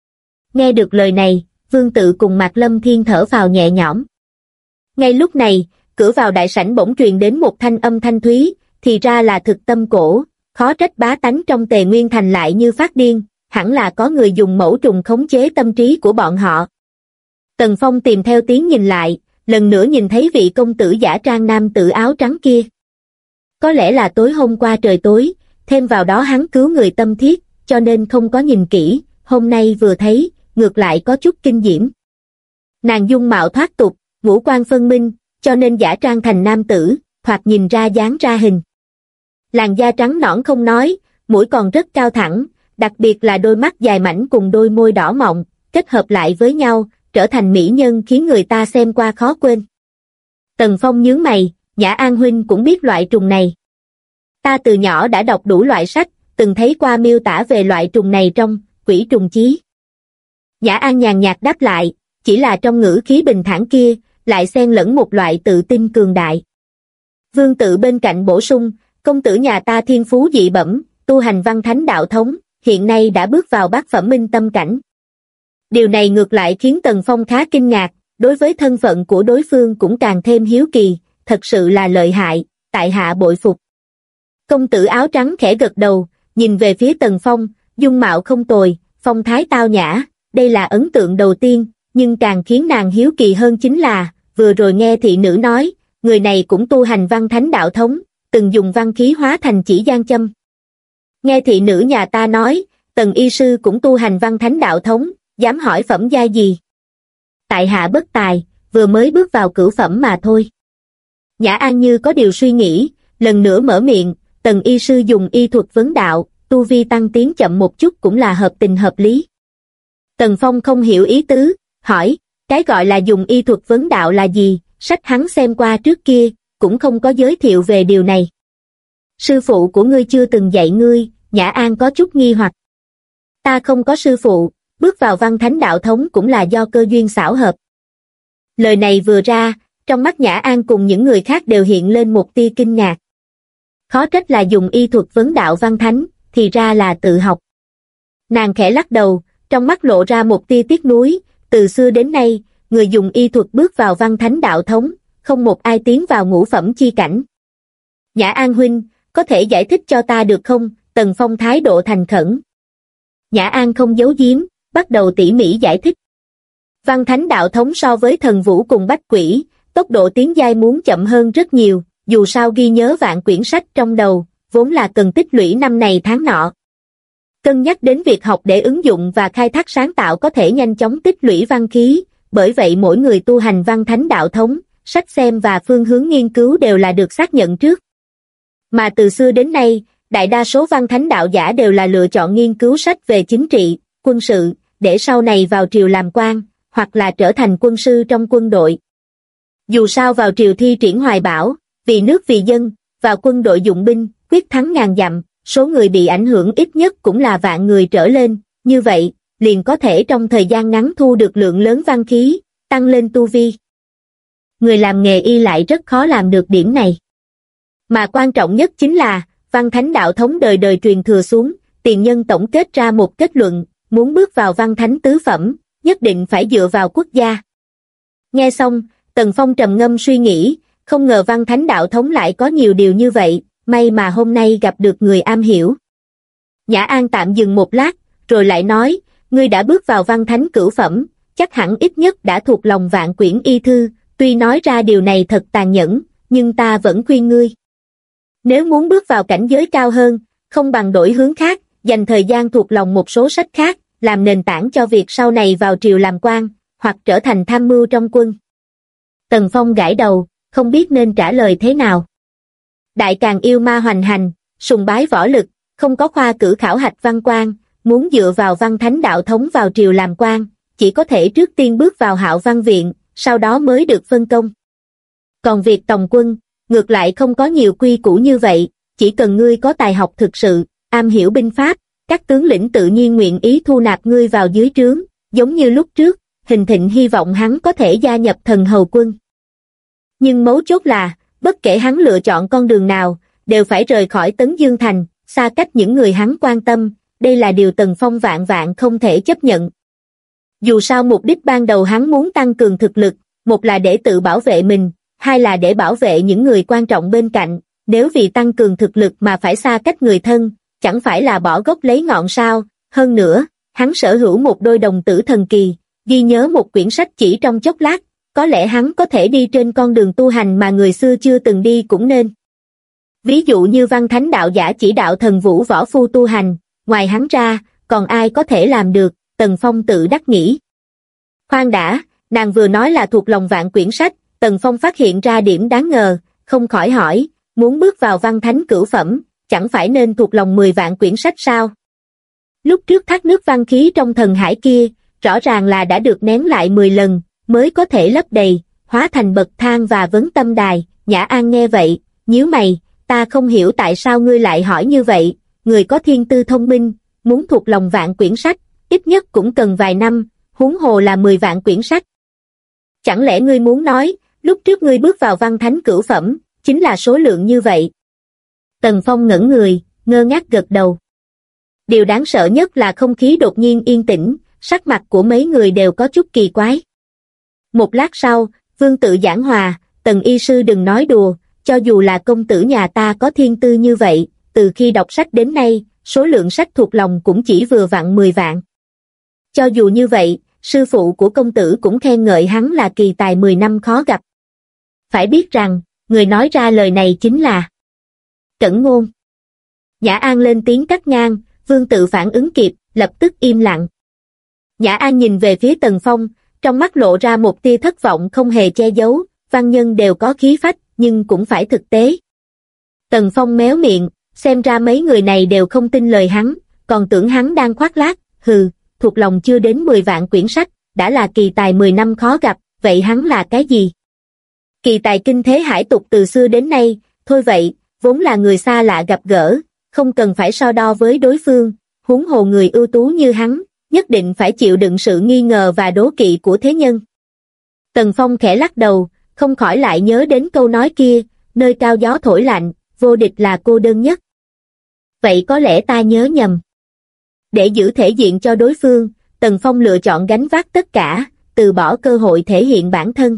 Nghe được lời này, Vương Tự cùng Mạc Lâm Thiên thở phào nhẹ nhõm. Ngay lúc này, cửa vào đại sảnh bỗng truyền đến một thanh âm thanh thúy, thì ra là thực tâm cổ, khó trách bá tánh trong Tề Nguyên Thành lại như phát điên, hẳn là có người dùng mẫu trùng khống chế tâm trí của bọn họ. Tần Phong tìm theo tiếng nhìn lại, lần nữa nhìn thấy vị công tử giả trang nam tử áo trắng kia. Có lẽ là tối hôm qua trời tối, thêm vào đó hắn cứu người tâm thiết, cho nên không có nhìn kỹ, hôm nay vừa thấy, ngược lại có chút kinh diễm. Nàng dung mạo thoát tục, ngũ quan phân minh, cho nên giả trang thành nam tử, thoạt nhìn ra dáng ra hình. Làn da trắng nõn không nói, mũi còn rất cao thẳng, đặc biệt là đôi mắt dài mảnh cùng đôi môi đỏ mọng, kết hợp lại với nhau, trở thành mỹ nhân khiến người ta xem qua khó quên. Tần Phong nhướng mày, Nhã An huynh cũng biết loại trùng này. Ta từ nhỏ đã đọc đủ loại sách, từng thấy qua miêu tả về loại trùng này trong Quỷ Trùng Chí. Nhã An nhàn nhạt đáp lại, chỉ là trong ngữ khí bình thản kia, lại xen lẫn một loại tự tin cường đại. Vương Tự bên cạnh bổ sung, công tử nhà ta thiên phú dị bẩm, tu hành văn thánh đạo thống, hiện nay đã bước vào bát phẩm minh tâm cảnh. Điều này ngược lại khiến Tần Phong khá kinh ngạc, đối với thân phận của đối phương cũng càng thêm hiếu kỳ, thật sự là lợi hại, tại hạ bội phục. Công tử áo trắng khẽ gật đầu, nhìn về phía Tần Phong, dung mạo không tồi, phong thái tao nhã, đây là ấn tượng đầu tiên, nhưng càng khiến nàng hiếu kỳ hơn chính là, vừa rồi nghe thị nữ nói, người này cũng tu hành văn thánh đạo thống, từng dùng văn khí hóa thành chỉ gian châm. Nghe thị nữ nhà ta nói, Tần y sư cũng tu hành văn thánh đạo thống, dám hỏi phẩm giai gì? Tại hạ bất tài, vừa mới bước vào cửu phẩm mà thôi. Nhã An như có điều suy nghĩ, lần nữa mở miệng, Tần y sư dùng y thuật vấn đạo, tu vi tăng tiến chậm một chút cũng là hợp tình hợp lý. Tần Phong không hiểu ý tứ, hỏi, cái gọi là dùng y thuật vấn đạo là gì? Sách hắn xem qua trước kia, cũng không có giới thiệu về điều này. Sư phụ của ngươi chưa từng dạy ngươi, Nhã An có chút nghi hoặc. Ta không có sư phụ, bước vào văn thánh đạo thống cũng là do cơ duyên xảo hợp. Lời này vừa ra, trong mắt Nhã An cùng những người khác đều hiện lên một tia kinh ngạc. Khó trách là dùng y thuật vấn đạo văn thánh, thì ra là tự học. Nàng khẽ lắc đầu, trong mắt lộ ra một tia tiếc nuối, từ xưa đến nay, người dùng y thuật bước vào văn thánh đạo thống, không một ai tiến vào ngũ phẩm chi cảnh. Nhã An huynh, có thể giải thích cho ta được không? Tần Phong thái độ thành khẩn. Nhã An không giấu giếm, bắt đầu tỉ mỉ giải thích. Văn thánh đạo thống so với thần vũ cùng bách quỷ, tốc độ tiến giai muốn chậm hơn rất nhiều, dù sao ghi nhớ vạn quyển sách trong đầu, vốn là cần tích lũy năm này tháng nọ. Cân nhắc đến việc học để ứng dụng và khai thác sáng tạo có thể nhanh chóng tích lũy văn khí, bởi vậy mỗi người tu hành văn thánh đạo thống, sách xem và phương hướng nghiên cứu đều là được xác nhận trước. Mà từ xưa đến nay, đại đa số văn thánh đạo giả đều là lựa chọn nghiên cứu sách về chính trị, quân sự, để sau này vào triều làm quan, hoặc là trở thành quân sư trong quân đội. Dù sao vào triều thi triển hoài bão, vì nước vì dân, vào quân đội dụng binh, quyết thắng ngàn dặm, số người bị ảnh hưởng ít nhất cũng là vạn người trở lên, như vậy, liền có thể trong thời gian ngắn thu được lượng lớn văn khí, tăng lên tu vi. Người làm nghề y lại rất khó làm được điểm này. Mà quan trọng nhất chính là, Văn Thánh đạo thống đời đời truyền thừa xuống, tiền nhân tổng kết ra một kết luận, muốn bước vào Văn Thánh tứ phẩm, nhất định phải dựa vào quốc gia. Nghe xong, Tần Phong trầm ngâm suy nghĩ, không ngờ Văn Thánh đạo thống lại có nhiều điều như vậy, may mà hôm nay gặp được người am hiểu. Nhã An tạm dừng một lát, rồi lại nói, ngươi đã bước vào Văn Thánh cửu phẩm, chắc hẳn ít nhất đã thuộc lòng Vạn Quyển y thư, tuy nói ra điều này thật tàn nhẫn, nhưng ta vẫn khuyên ngươi. Nếu muốn bước vào cảnh giới cao hơn, không bằng đổi hướng khác, dành thời gian thuộc lòng một số sách khác, làm nền tảng cho việc sau này vào triều làm quan, hoặc trở thành tham mưu trong quân. Tần Phong gãi đầu, không biết nên trả lời thế nào. Đại Càn yêu ma hoành hành, sùng bái võ lực, không có khoa cử khảo hạch văn quan, muốn dựa vào Văn Thánh đạo thống vào triều làm quan, chỉ có thể trước tiên bước vào Hạo Văn viện, sau đó mới được phân công. Còn việc tòng quân, ngược lại không có nhiều quy củ như vậy, chỉ cần ngươi có tài học thực sự, am hiểu binh pháp, các tướng lĩnh tự nhiên nguyện ý thu nạp ngươi vào dưới trướng, giống như lúc trước, Hình Thịnh hy vọng hắn có thể gia nhập Thần Hầu quân. Nhưng mấu chốt là, bất kể hắn lựa chọn con đường nào, đều phải rời khỏi Tấn Dương Thành, xa cách những người hắn quan tâm, đây là điều Tần Phong vạn vạn không thể chấp nhận. Dù sao mục đích ban đầu hắn muốn tăng cường thực lực, một là để tự bảo vệ mình, hai là để bảo vệ những người quan trọng bên cạnh, nếu vì tăng cường thực lực mà phải xa cách người thân, chẳng phải là bỏ gốc lấy ngọn sao, hơn nữa, hắn sở hữu một đôi đồng tử thần kỳ, ghi nhớ một quyển sách chỉ trong chốc lát, có lẽ hắn có thể đi trên con đường tu hành mà người xưa chưa từng đi cũng nên. Ví dụ như Văn Thánh đạo giả chỉ đạo thần vũ võ phu tu hành, ngoài hắn ra, còn ai có thể làm được, Tần Phong tự đắc nghĩ. Khoan đã, nàng vừa nói là thuộc lòng vạn quyển sách, Tần Phong phát hiện ra điểm đáng ngờ, không khỏi hỏi, muốn bước vào Văn Thánh cửu phẩm, chẳng phải nên thuộc lòng 10 vạn quyển sách sao? Lúc trước thác nước văn khí trong thần hải kia, rõ ràng là đã được nén lại 10 lần, mới có thể lấp đầy, hóa thành bậc thang và vấn tâm đài. Nhã An nghe vậy, nhíu mày, ta không hiểu tại sao ngươi lại hỏi như vậy, người có thiên tư thông minh, muốn thuộc lòng vạn quyển sách, ít nhất cũng cần vài năm, huống hồ là 10 vạn quyển sách. Chẳng lẽ ngươi muốn nói, lúc trước ngươi bước vào Văn Thánh cửu phẩm, chính là số lượng như vậy? Tần Phong ngẩn người, ngơ ngác gật đầu. Điều đáng sợ nhất là không khí đột nhiên yên tĩnh, sắc mặt của mấy người đều có chút kỳ quái. Một lát sau, Vương Tự giảng hòa, Tần y sư đừng nói đùa, cho dù là công tử nhà ta có thiên tư như vậy, từ khi đọc sách đến nay, số lượng sách thuộc lòng cũng chỉ vừa vặn 10 vạn. Cho dù như vậy, sư phụ của công tử cũng khen ngợi hắn là kỳ tài 10 năm khó gặp. Phải biết rằng, người nói ra lời này chính là Cẩn Ngôn. Nhã An lên tiếng cắt ngang, Vương Tự phản ứng kịp, lập tức im lặng. Nhã An nhìn về phía Tần Phong, trong mắt lộ ra một tia thất vọng không hề che giấu, văn nhân đều có khí phách, nhưng cũng phải thực tế. Tần Phong méo miệng, xem ra mấy người này đều không tin lời hắn, còn tưởng hắn đang khoác lác, hừ, thuộc lòng chưa đến 10 vạn quyển sách, đã là kỳ tài 10 năm khó gặp, vậy hắn là cái gì? Kỳ tài kinh thế hải tục từ xưa đến nay, thôi vậy, vốn là người xa lạ gặp gỡ, không cần phải so đo với đối phương, huống hồ người ưu tú như hắn, nhất định phải chịu đựng sự nghi ngờ và đố kỵ của thế nhân. Tần Phong khẽ lắc đầu, không khỏi lại nhớ đến câu nói kia, nơi cao gió thổi lạnh, vô địch là cô đơn nhất. Vậy có lẽ ta nhớ nhầm. Để giữ thể diện cho đối phương, Tần Phong lựa chọn gánh vác tất cả, từ bỏ cơ hội thể hiện bản thân.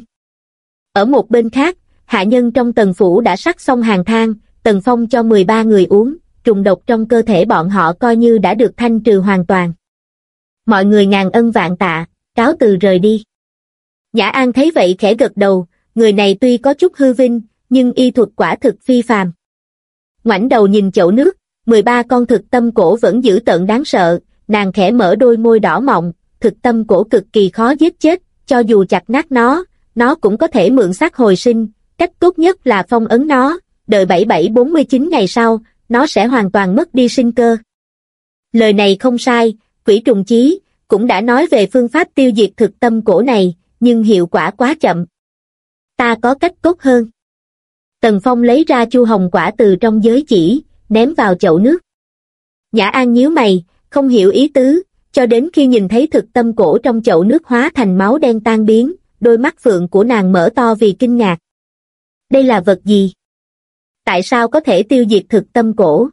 Ở một bên khác, hạ nhân trong Tần phủ đã sắc xong hàng thang, Tần Phong cho 13 người uống, trùng độc trong cơ thể bọn họ coi như đã được thanh trừ hoàn toàn. Mọi người ngàn ân vạn tạ, cáo từ rời đi. Nhã An thấy vậy khẽ gật đầu, người này tuy có chút hư vinh, nhưng y thuật quả thực phi phàm. Ngoảnh đầu nhìn chậu nước, 13 con thực tâm cổ vẫn dữ tợn đáng sợ, nàng khẽ mở đôi môi đỏ mọng, thực tâm cổ cực kỳ khó giết chết, cho dù chặt nát nó cũng có thể mượn xác hồi sinh, cách tốt nhất là phong ấn nó, đợi 7749 ngày sau, nó sẽ hoàn toàn mất đi sinh cơ. Lời này không sai, Quỷ Trùng Chí cũng đã nói về phương pháp tiêu diệt thực tâm cổ này, nhưng hiệu quả quá chậm. Ta có cách tốt hơn. Tần Phong lấy ra chu hồng quả từ trong giới chỉ, ném vào chậu nước. Nhã An nhíu mày, không hiểu ý tứ, cho đến khi nhìn thấy thực tâm cổ trong chậu nước hóa thành máu đen tan biến, đôi mắt phượng của nàng mở to vì kinh ngạc. Đây là vật gì? tại sao có thể tiêu diệt thực tâm cổ?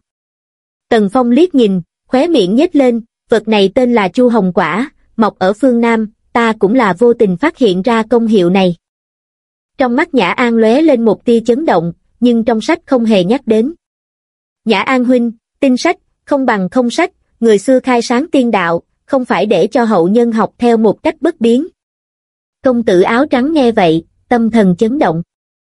Tần Phong liếc nhìn, khóe miệng nhếch lên, vật này tên là Chu Hồng Quả, mọc ở phương Nam, ta cũng là vô tình phát hiện ra công hiệu này. Trong mắt Nhã An lóe lên một tia chấn động, nhưng trong sách không hề nhắc đến. Nhã An huynh, tin sách, không bằng không sách, người xưa khai sáng tiên đạo, không phải để cho hậu nhân học theo một cách bất biến. Công tử áo trắng nghe vậy, tâm thần chấn động.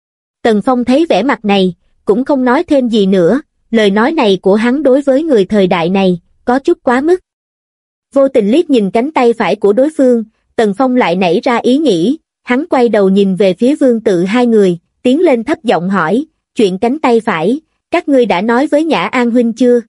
Tần Phong thấy vẻ mặt này, cũng không nói thêm gì nữa, lời nói này của hắn đối với người thời đại này, có chút quá mức. Vô tình liếc nhìn cánh tay phải của đối phương, Tần Phong lại nảy ra ý nghĩ, hắn quay đầu nhìn về phía Vương Tự hai người, tiến lên thấp giọng hỏi, chuyện cánh tay phải, các ngươi đã nói với Nhã An huynh chưa?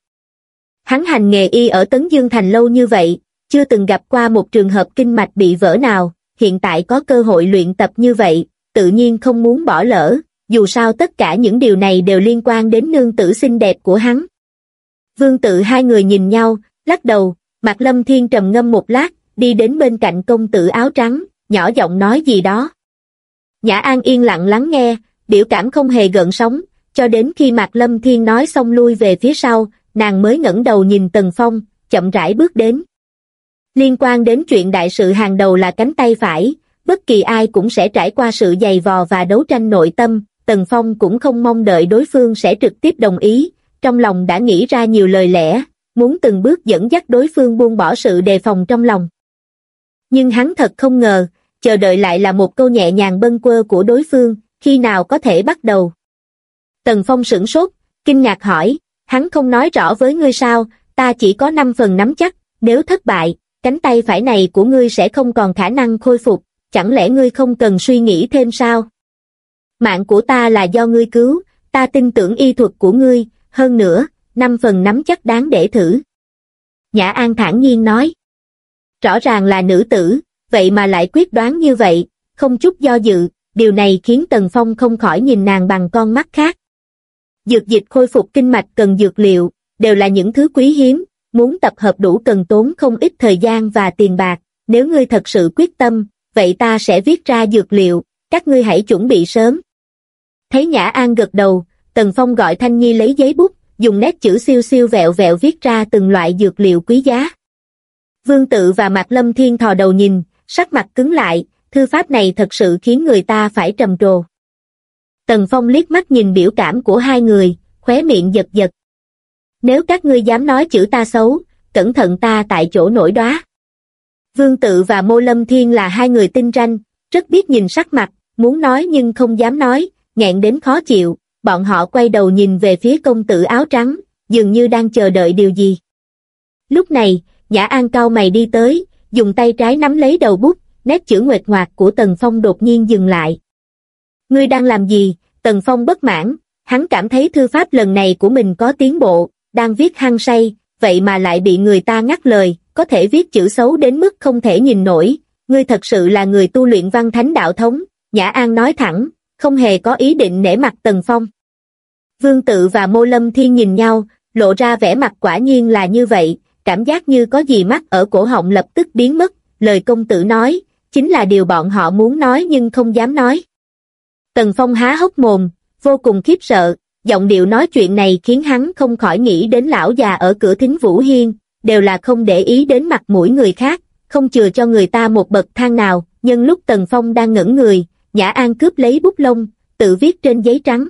Hắn hành nghề y ở Tấn Dương Thành lâu như vậy, chưa từng gặp qua một trường hợp kinh mạch bị vỡ nào, hiện tại có cơ hội luyện tập như vậy, tự nhiên không muốn bỏ lỡ, dù sao tất cả những điều này đều liên quan đến nương tử xinh đẹp của hắn. Vương Tự hai người nhìn nhau, lắc đầu, Mạc Lâm Thiên trầm ngâm một lát, đi đến bên cạnh công tử áo trắng, nhỏ giọng nói gì đó. Nhã An yên lặng lắng nghe, biểu cảm không hề gợn sóng, cho đến khi Mạc Lâm Thiên nói xong lui về phía sau, nàng mới ngẩng đầu nhìn Tần Phong, chậm rãi bước đến. Liên quan đến chuyện đại sự hàng đầu là cánh tay phải, bất kỳ ai cũng sẽ trải qua sự dày vò và đấu tranh nội tâm, Tần Phong cũng không mong đợi đối phương sẽ trực tiếp đồng ý, trong lòng đã nghĩ ra nhiều lời lẽ, muốn từng bước dẫn dắt đối phương buông bỏ sự đề phòng trong lòng. Nhưng hắn thật không ngờ, chờ đợi lại là một câu nhẹ nhàng bâng quơ của đối phương, khi nào có thể bắt đầu. Tần Phong sửng sốt, kinh ngạc hỏi, hắn không nói rõ với ngươi sao, ta chỉ có 5 phần nắm chắc, nếu thất bại, cánh tay phải này của ngươi sẽ không còn khả năng khôi phục, chẳng lẽ ngươi không cần suy nghĩ thêm sao? Mạng của ta là do ngươi cứu, ta tin tưởng y thuật của ngươi, hơn nữa, 5 phần nắm chắc đáng để thử. Nhã An thản nhiên nói. Rõ ràng là nữ tử, vậy mà lại quyết đoán như vậy, không chút do dự, điều này khiến Tần Phong không khỏi nhìn nàng bằng con mắt khác. Dược dịch khôi phục kinh mạch cần dược liệu, đều là những thứ quý hiếm, muốn tập hợp đủ cần tốn không ít thời gian và tiền bạc, nếu ngươi thật sự quyết tâm, vậy ta sẽ viết ra dược liệu, các ngươi hãy chuẩn bị sớm. Thấy Nhã An gật đầu, Tần Phong gọi Thanh Nhi lấy giấy bút, dùng nét chữ siêu siêu vẹo vẹo viết ra từng loại dược liệu quý giá. Vương Tự và Mạc Lâm Thiên thò đầu nhìn, sắc mặt cứng lại, thư pháp này thật sự khiến người ta phải trầm trồ. Tần Phong liếc mắt nhìn biểu cảm của hai người, khóe miệng giật giật. Nếu các ngươi dám nói chữ ta xấu, cẩn thận ta tại chỗ nổi đóa. Vương Tự và Mộ Lâm Thiên là hai người tinh ranh, rất biết nhìn sắc mặt, muốn nói nhưng không dám nói, nghẹn đến khó chịu, bọn họ quay đầu nhìn về phía công tử áo trắng, dường như đang chờ đợi điều gì. Lúc này, Nhã An cau mày đi tới, dùng tay trái nắm lấy đầu bút, nét chữ nguệch ngoạc của Tần Phong đột nhiên dừng lại. Ngươi đang làm gì? Tần Phong bất mãn, hắn cảm thấy thư pháp lần này của mình có tiến bộ, đang viết hăng say, vậy mà lại bị người ta ngắt lời, có thể viết chữ xấu đến mức không thể nhìn nổi, ngươi thật sự là người tu luyện văn thánh đạo thống, Nhã An nói thẳng, không hề có ý định nể mặt Tần Phong. Vương Tự và Mộ Lâm Thiên nhìn nhau, lộ ra vẻ mặt quả nhiên là như vậy, cảm giác như có gì mắc ở cổ họng lập tức biến mất, lời công tử nói, chính là điều bọn họ muốn nói nhưng không dám nói. Tần Phong há hốc mồm, vô cùng khiếp sợ, giọng điệu nói chuyện này khiến hắn không khỏi nghĩ đến lão già ở cửa Thính Vũ Hiên, đều là không để ý đến mặt mũi người khác, không chừa cho người ta một bậc thang nào, nhưng lúc Tần Phong đang ngẩn người, Nhã An cướp lấy bút lông, tự viết trên giấy trắng.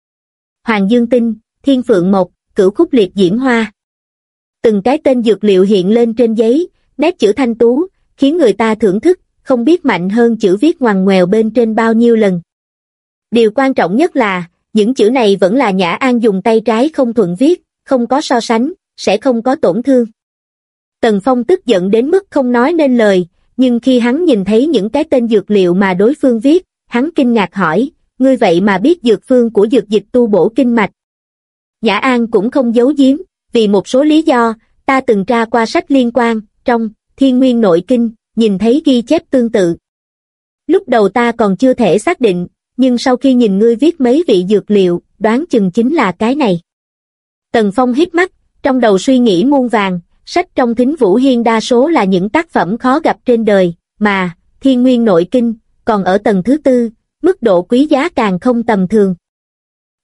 Hoàng Dương Tinh, Thiên Phượng Mộc, Cửu Khúc Liệt Diễm Hoa. Từng cái tên dược liệu hiện lên trên giấy, nét chữ thanh tú, khiến người ta thưởng thức, không biết mạnh hơn chữ viết ngoằn ngoèo bên trên bao nhiêu lần. Điều quan trọng nhất là, những chữ này vẫn là Nhã An dùng tay trái không thuận viết, không có so sánh, sẽ không có tổn thương. Tần Phong tức giận đến mức không nói nên lời, nhưng khi hắn nhìn thấy những cái tên dược liệu mà đối phương viết, hắn kinh ngạc hỏi, ngươi vậy mà biết dược phương của dược dịch tu bổ kinh mạch. Nhã An cũng không giấu giếm, vì một số lý do, ta từng tra qua sách liên quan, trong Thiên Nguyên Nội Kinh, nhìn thấy ghi chép tương tự. Lúc đầu ta còn chưa thể xác định, nhưng sau khi nhìn ngươi viết mấy vị dược liệu, đoán chừng chính là cái này. Tần Phong hít mắt, trong đầu suy nghĩ muôn vàng, sách trong Thính Vũ Hiên đa số là những tác phẩm khó gặp trên đời, mà Thiên Nguyên Nội Kinh còn ở tầng thứ tư, mức độ quý giá càng không tầm thường.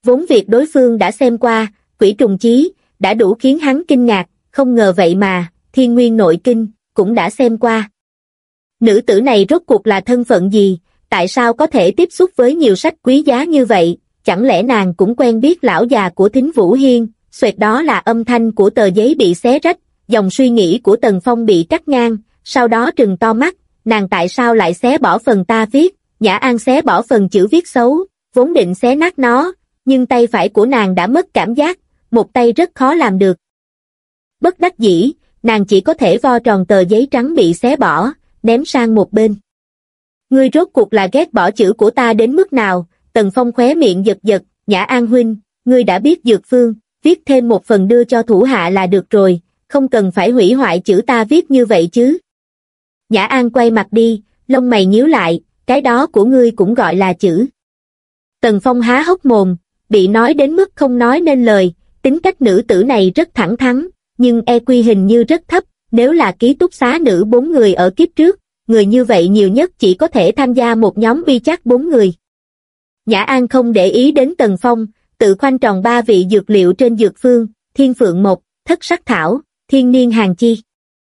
Vốn việc đối phương đã xem qua, quỷ trùng chí, đã đủ khiến hắn kinh ngạc, không ngờ vậy mà, Thiên Nguyên Nội Kinh, cũng đã xem qua. Nữ tử này rốt cuộc là thân phận gì, tại sao có thể tiếp xúc với nhiều sách quý giá như vậy, chẳng lẽ nàng cũng quen biết lão già của Thính Vũ Hiên, xoẹt đó là âm thanh của tờ giấy bị xé rách, dòng suy nghĩ của Tần Phong bị cắt ngang, sau đó trừng to mắt, nàng tại sao lại xé bỏ phần ta viết, Nhã An xé bỏ phần chữ viết xấu, vốn định xé nát nó, nhưng tay phải của nàng đã mất cảm giác, một tay rất khó làm được. Bất đắc dĩ, nàng chỉ có thể vo tròn tờ giấy trắng bị xé bỏ, ném sang một bên. Ngươi rốt cuộc là ghét bỏ chữ của ta đến mức nào? Tần Phong khóe miệng giật giật, Nhã An huynh, ngươi đã biết dược phương, viết thêm một phần đưa cho thủ hạ là được rồi, không cần phải hủy hoại chữ ta viết như vậy chứ. Nhã An quay mặt đi, lông mày nhíu lại, cái đó của ngươi cũng gọi là chữ. Tần Phong há hốc mồm, bị nói đến mức không nói nên lời, tính cách nữ tử này rất thẳng thắn, nhưng EQ hình như rất thấp, nếu là ký túc xá nữ 4 người ở kiếp trước, người như vậy nhiều nhất chỉ có thể tham gia một nhóm bi chắc 4 người. Nhã An không để ý đến Tần Phong, tự khoanh tròn 3 vị dược liệu trên dược phương, Thiên Phượng Mộc, Thất Sắc Thảo, Thiên Niên Hàng Chi.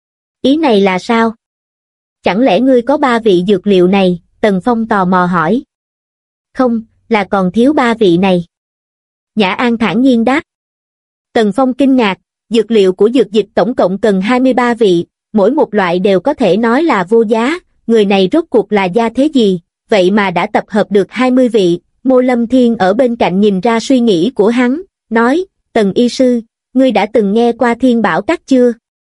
Ý này là sao? Chẳng lẽ ngươi có 3 vị dược liệu này? Tần Phong tò mò hỏi. Không, là còn thiếu 3 vị này. Nhã An thản nhiên đáp. Tần Phong kinh ngạc, dược liệu của dược dịch tổng cộng cần 23 vị, mỗi một loại đều có thể nói là vô giá, người này rốt cuộc là gia thế gì, vậy mà đã tập hợp được 20 vị. Mộ Lâm Thiên ở bên cạnh nhìn ra suy nghĩ của hắn, nói, Tần y sư, ngươi đã từng nghe qua Thiên Bảo Các chưa?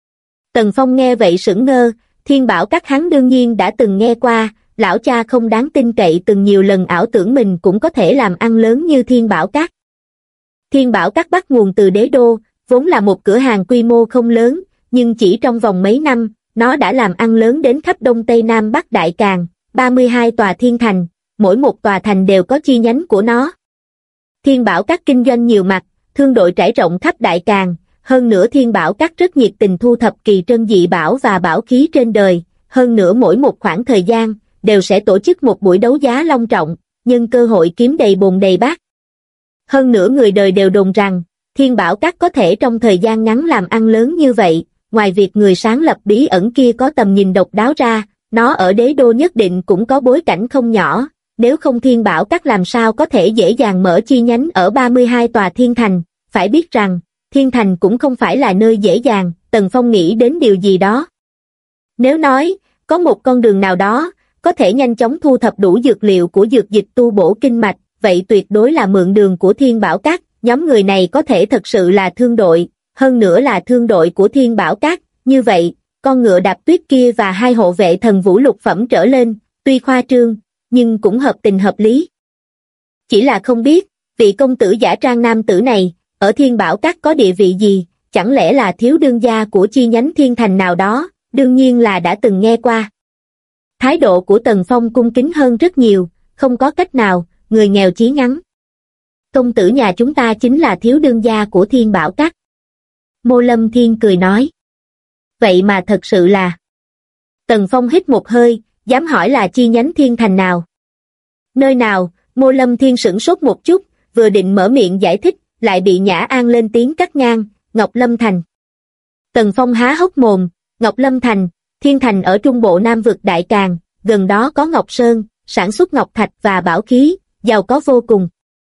Tần Phong nghe vậy sững ngơ, Thiên Bảo Các hắn đương nhiên đã từng nghe qua, lão cha không đáng tin cậy từng nhiều lần ảo tưởng mình cũng có thể làm ăn lớn như Thiên Bảo Các. Thiên Bảo Các bắt nguồn từ Đế Đô, vốn là một cửa hàng quy mô không lớn, nhưng chỉ trong vòng mấy năm, nó đã làm ăn lớn đến khắp Đông Tây Nam Bắc Đại Càn, 32 tòa thiên thành, mỗi một tòa thành đều có chi nhánh của nó. Thiên Bảo Các kinh doanh nhiều mặt, thương đội trải rộng khắp Đại Càn, hơn nữa Thiên Bảo Các rất nhiệt tình thu thập kỳ trân dị bảo và bảo khí trên đời, hơn nữa mỗi một khoảng thời gian, đều sẽ tổ chức một buổi đấu giá long trọng, nhân cơ hội kiếm đầy bồn đầy bát. Hơn nữa người đời đều đồn rằng, Thiên Bảo Các có thể trong thời gian ngắn làm ăn lớn như vậy, ngoài việc người sáng lập bí ẩn kia có tầm nhìn độc đáo ra, nó ở Đế Đô nhất định cũng có bối cảnh không nhỏ, nếu không Thiên Bảo Các làm sao có thể dễ dàng mở chi nhánh ở 32 tòa thiên thành, phải biết rằng, thiên thành cũng không phải là nơi dễ dàng. Tần Phong nghĩ đến điều gì đó. Nếu nói, có một con đường nào đó, có thể nhanh chóng thu thập đủ dược liệu của dược dịch tu bổ kinh mạch, vậy tuyệt đối là mượn đường của Thiên Bảo Các. Nhóm người này có thể thật sự là thương đội, hơn nữa là thương đội của Thiên Bảo Các. Như vậy, con ngựa đạp tuyết kia và 2 hộ vệ thần vũ lục phẩm trở lên, tuy khoa trương, nhưng cũng hợp tình hợp lý. Chỉ là không biết, vị công tử giả trang nam tử này, ở Thiên Bảo Các có địa vị gì, chẳng lẽ là thiếu đương gia của chi nhánh thiên thành nào đó, đương nhiên là đã từng nghe qua. Thái độ của Tần Phong cung kính hơn rất nhiều, không có cách nào, người nghèo chí ngắn. Công tử nhà chúng ta chính là thiếu đương gia của Thiên Bảo Các. Mộ Lâm Thiên cười nói. Vậy mà thật sự là. Tần Phong hít một hơi, dám hỏi là chi nhánh thiên thành nào? Nơi nào? Mộ Lâm Thiên sửng sốt một chút, vừa định mở miệng giải thích, lại bị Nhã An lên tiếng cắt ngang, Ngọc Lâm Thành. Tần Phong há hốc mồm, Ngọc Lâm Thành, thiên thành ở trung bộ Nam vực Đại Càn, gần đó có Ngọc Sơn, sản xuất ngọc thạch và bảo khí, giàu có vô cùng.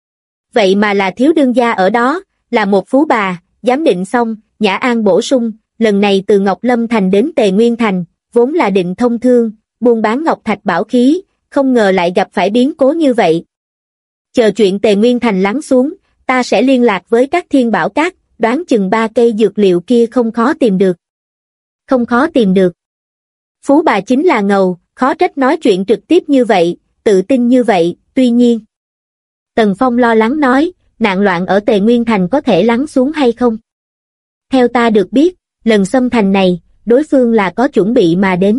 Vậy mà là thiếu đương gia ở đó, là một phú bà. Giám định xong, Nhã An bổ sung, lần này từ Ngọc Lâm Thành đến Tề Nguyên Thành, vốn là định thông thương, buôn bán ngọc thạch bảo khí, không ngờ lại gặp phải biến cố như vậy. Chờ chuyện Tề Nguyên Thành lắng xuống, ta sẽ liên lạc với các Thiên Bảo Các, đoán chừng 3 cây dược liệu kia không khó tìm được. Không khó tìm được. Phú bà chính là ngầu, khó trách nói chuyện trực tiếp như vậy, tự tin như vậy, tuy nhiên. Tần Phong lo lắng nói, nạn loạn ở Tề Nguyên Thành có thể lắng xuống hay không? Theo ta được biết, lần xâm thành này, đối phương là có chuẩn bị mà đến.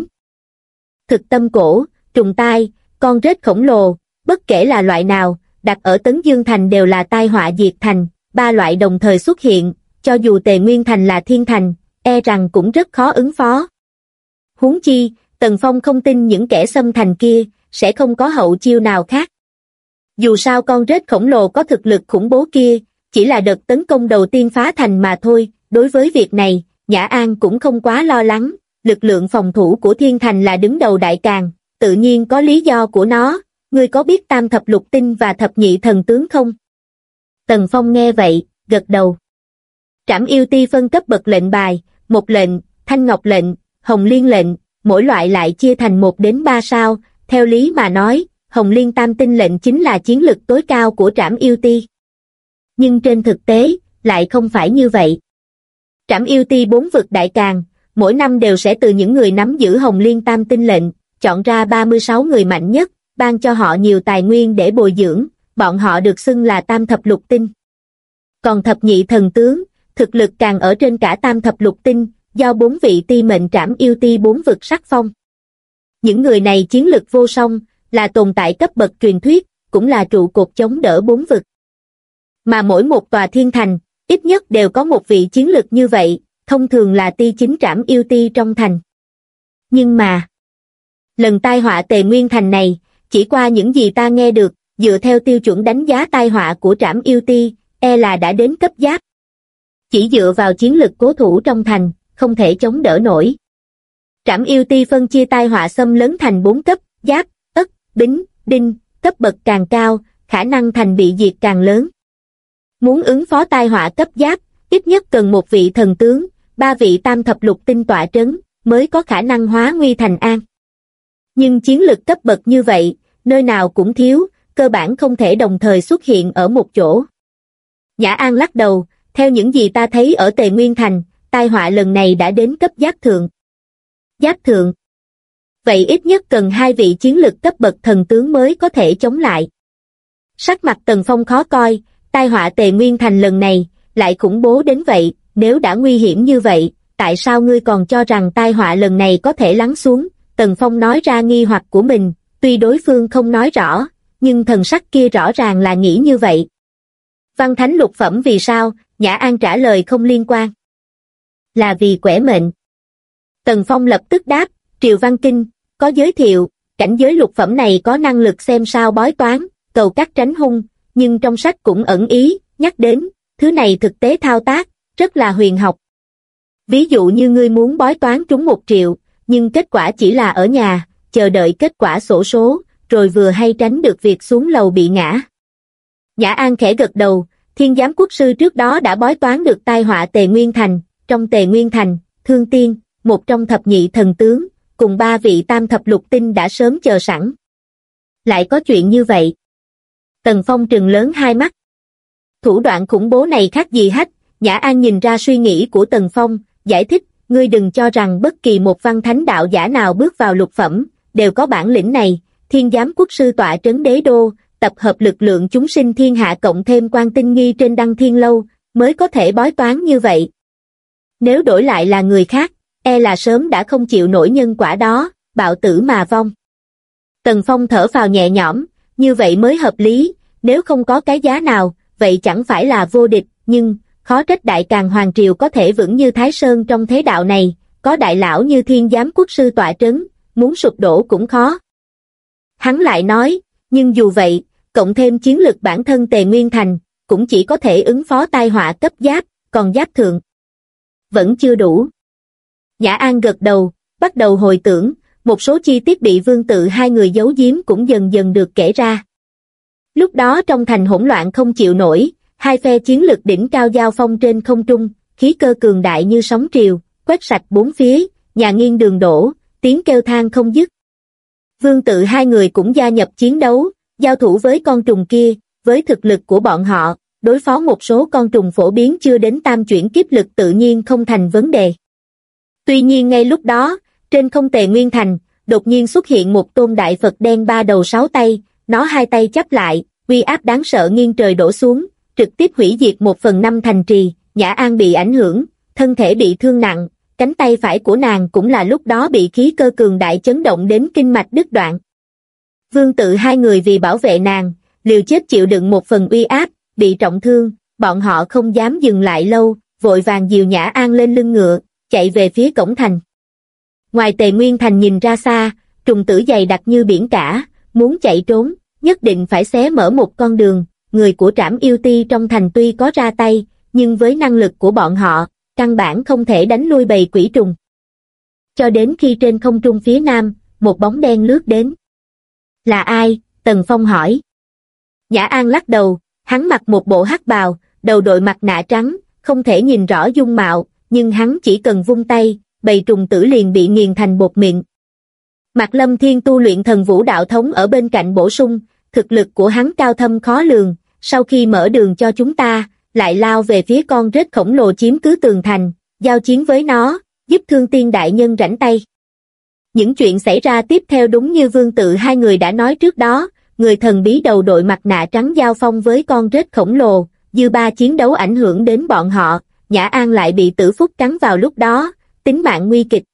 Thực tâm cổ, trùng tai, con rết khổng lồ, bất kể là loại nào, đặt ở Tấn Dương Thành đều là tai họa diệt thành, 3 loại đồng thời xuất hiện, cho dù Tề Nguyên Thành là thiên thành, e rằng cũng rất khó ứng phó. Huống chi, Tần Phong không tin những kẻ xâm thành kia, sẽ không có hậu chiêu nào khác. Dù sao con rết khổng lồ có thực lực khủng bố kia, chỉ là đợt tấn công đầu tiên phá thành mà thôi. Đối với việc này, Nhã An cũng không quá lo lắng, lực lượng phòng thủ của Thiên Thành là đứng đầu đại càn, tự nhiên có lý do của nó. Ngươi có biết tam thập lục tinh và thập nhị thần tướng không? Tần Phong nghe vậy, gật đầu. Trảm yêu ti phân cấp bậc lệnh bài, một lệnh, thanh ngọc lệnh, hồng liên lệnh, mỗi loại lại chia thành 1 đến 3 sao, theo lý mà nói, hồng liên tam tinh lệnh chính là chiến lực tối cao của Trảm yêu ti. Nhưng trên thực tế, lại không phải như vậy. Trảm yêu ti 4 vực đại càn, mỗi năm đều sẽ từ những người nắm giữ hồng liên tam tinh lệnh, chọn ra 36 người mạnh nhất, ban cho họ nhiều tài nguyên để bồi dưỡng, bọn họ được xưng là tam thập lục tinh. Còn thập nhị thần tướng, thực lực càng ở trên cả tam thập lục tinh, do 4 vị ti mệnh Trảm yêu ti 4 vực sắc phong. Những người này chiến lực vô song, là tồn tại cấp bậc truyền thuyết, cũng là trụ cột chống đỡ 4 vực. Mà mỗi một tòa thiên thành, ít nhất đều có một vị chiến lực như vậy, thông thường là ti chính Trảm yêu ti trong thành. Nhưng mà, lần tai họa Tề Nguyên Thành này, chỉ qua những gì ta nghe được, dựa theo tiêu chuẩn đánh giá tai họa của Trảm yêu ti, là đã đến cấp giáp. Chỉ dựa vào chiến lực cố thủ trong thành, không thể chống đỡ nổi. Trảm yêu ti phân chia tai họa xâm lấn thành 4 cấp, giáp, ất, bính, đinh, cấp bậc càng cao, khả năng thành bị diệt càng lớn. Muốn ứng phó tai họa cấp giáp, ít nhất cần 1 vị thần tướng, 3 vị tam thập lục tinh tọa trấn, mới có khả năng hóa nguy thành an. Nhưng chiến lực cấp bậc như vậy, nơi nào cũng thiếu, cơ bản không thể đồng thời xuất hiện ở một chỗ. Nhã An lắc đầu, theo những gì ta thấy ở Tề Nguyên Thành, tai họa lần này đã đến cấp giáp thượng. Giáp thượng. Vậy ít nhất cần 2 vị chiến lực cấp bậc thần tướng mới có thể chống lại. Sắc mặt Tần Phong khó coi, tai họa Tề Nguyên Thành lần này, lại khủng bố đến vậy, nếu đã nguy hiểm như vậy, tại sao ngươi còn cho rằng tai họa lần này có thể lắng xuống? Tần Phong nói ra nghi hoặc của mình, tuy đối phương không nói rõ, nhưng thần sắc kia rõ ràng là nghĩ như vậy. Văn thánh lục phẩm vì sao? Nhã An trả lời không liên quan. Là vì quẻ mệnh. Tần Phong lập tức đáp, Triều Văn Kinh, có giới thiệu, cảnh giới lục phẩm này có năng lực xem sao bói toán, cầu cắt tránh hung, nhưng trong sách cũng ẩn ý, nhắc đến, thứ này thực tế thao tác, rất là huyền học. Ví dụ như ngươi muốn bói toán trúng 1 triệu, nhưng kết quả chỉ là ở nhà, chờ đợi kết quả xổ số, rồi vừa hay tránh được việc xuống lầu bị ngã. Nhã An khẽ gật đầu, Thiên Giám Quốc Sư trước đó đã bói toán được tai họa Tề Nguyên Thành, trong Tề Nguyên Thành, Thương Tiên, một trong thập nhị thần tướng, cùng 3 vị tam thập lục tinh đã sớm chờ sẵn. Lại có chuyện như vậy. Tần Phong trừng lớn hai mắt. Thủ đoạn khủng bố này khác gì hách? Nhã An nhìn ra suy nghĩ của Tần Phong, giải thích, ngươi đừng cho rằng bất kỳ một văn thánh đạo giả nào bước vào lục phẩm, đều có bản lĩnh này. Thiên Giám Quốc Sư tọa trấn đế đô, tập hợp lực lượng chúng sinh thiên hạ cộng thêm quan tinh nghi trên Đăng Thiên Lâu, mới có thể bói toán như vậy. Nếu đổi lại là người khác, là sớm đã không chịu nổi nhân quả đó, bạo tử mà vong. Tần Phong thở phào nhẹ nhõm, như vậy mới hợp lý, nếu không có cái giá nào, vậy chẳng phải là vô địch, nhưng, khó trách Đại Càn Hoàng Triều có thể vững như Thái Sơn trong thế đạo này, có đại lão như Thiên Giám Quốc Sư tọa trấn, muốn sụp đổ cũng khó. Hắn lại nói, nhưng dù vậy, cộng thêm chiến lực bản thân Tề Nguyên Thành, cũng chỉ có thể ứng phó tai họa cấp giáp, còn giáp thượng vẫn chưa đủ. Nhã An gật đầu, bắt đầu hồi tưởng, một số chi tiết bị Vương Tự hai người giấu giếm cũng dần dần được kể ra. Lúc đó trong thành hỗn loạn không chịu nổi, hai phe chiến lực đỉnh cao giao phong trên không trung, khí cơ cường đại như sóng triều, quét sạch bốn phía, nhà nghiêng đường đổ, tiếng kêu than không dứt. Vương Tự hai người cũng gia nhập chiến đấu, giao thủ với con trùng kia, với thực lực của bọn họ, đối phó một số con trùng phổ biến chưa đến tam chuyển kiếp lực tự nhiên không thành vấn đề. Tuy nhiên ngay lúc đó, trên không Tề Nguyên Thành, đột nhiên xuất hiện một tôn đại Phật đen 3 đầu 6 tay, nó hai tay chắp lại, uy áp đáng sợ nghiêng trời đổ xuống, trực tiếp hủy diệt 1/5 thành trì. Nhã An bị ảnh hưởng, thân thể bị thương nặng, cánh tay phải của nàng cũng là lúc đó bị khí cơ cường đại chấn động đến kinh mạch đứt đoạn. Vương Tự hai người vì bảo vệ nàng, liều chết chịu đựng một phần uy áp, bị trọng thương, bọn họ không dám dừng lại lâu, vội vàng dìu Nhã An lên lưng ngựa, chạy về phía cổng thành. Ngoài Tề Nguyên Thành nhìn ra xa, trùng tử dày đặc như biển cả, muốn chạy trốn, nhất định phải xé mở một con đường. Người của Trảm Yêu Ti trong thành tuy có ra tay, nhưng với năng lực của bọn họ, căn bản không thể đánh lui bầy quỷ trùng. Cho đến khi trên không trung phía nam, một bóng đen lướt đến. Là ai? Tần Phong hỏi. Nhã An lắc đầu, hắn mặc một bộ hắc bào, đầu đội mặt nạ trắng, không thể nhìn rõ dung mạo, nhưng hắn chỉ cần vung tay, bầy trùng tử liền bị nghiền thành bột mịn. Mạc Lâm Thiên tu luyện thần vũ đạo thống ở bên cạnh bổ sung, thực lực của hắn cao thâm khó lường, sau khi mở đường cho chúng ta, lại lao về phía con rết khổng lồ chiếm cứ tường thành, giao chiến với nó, giúp Thương Tiên đại nhân rảnh tay. Những chuyện xảy ra tiếp theo đúng như Vương Tự hai người đã nói trước đó, người thần bí đầu đội mặt nạ trắng giao phong với con rết khổng lồ, dư ba chiến đấu ảnh hưởng đến bọn họ, Nhã An lại bị Tử Phúc cắn vào lúc đó, tính mạng nguy kịch.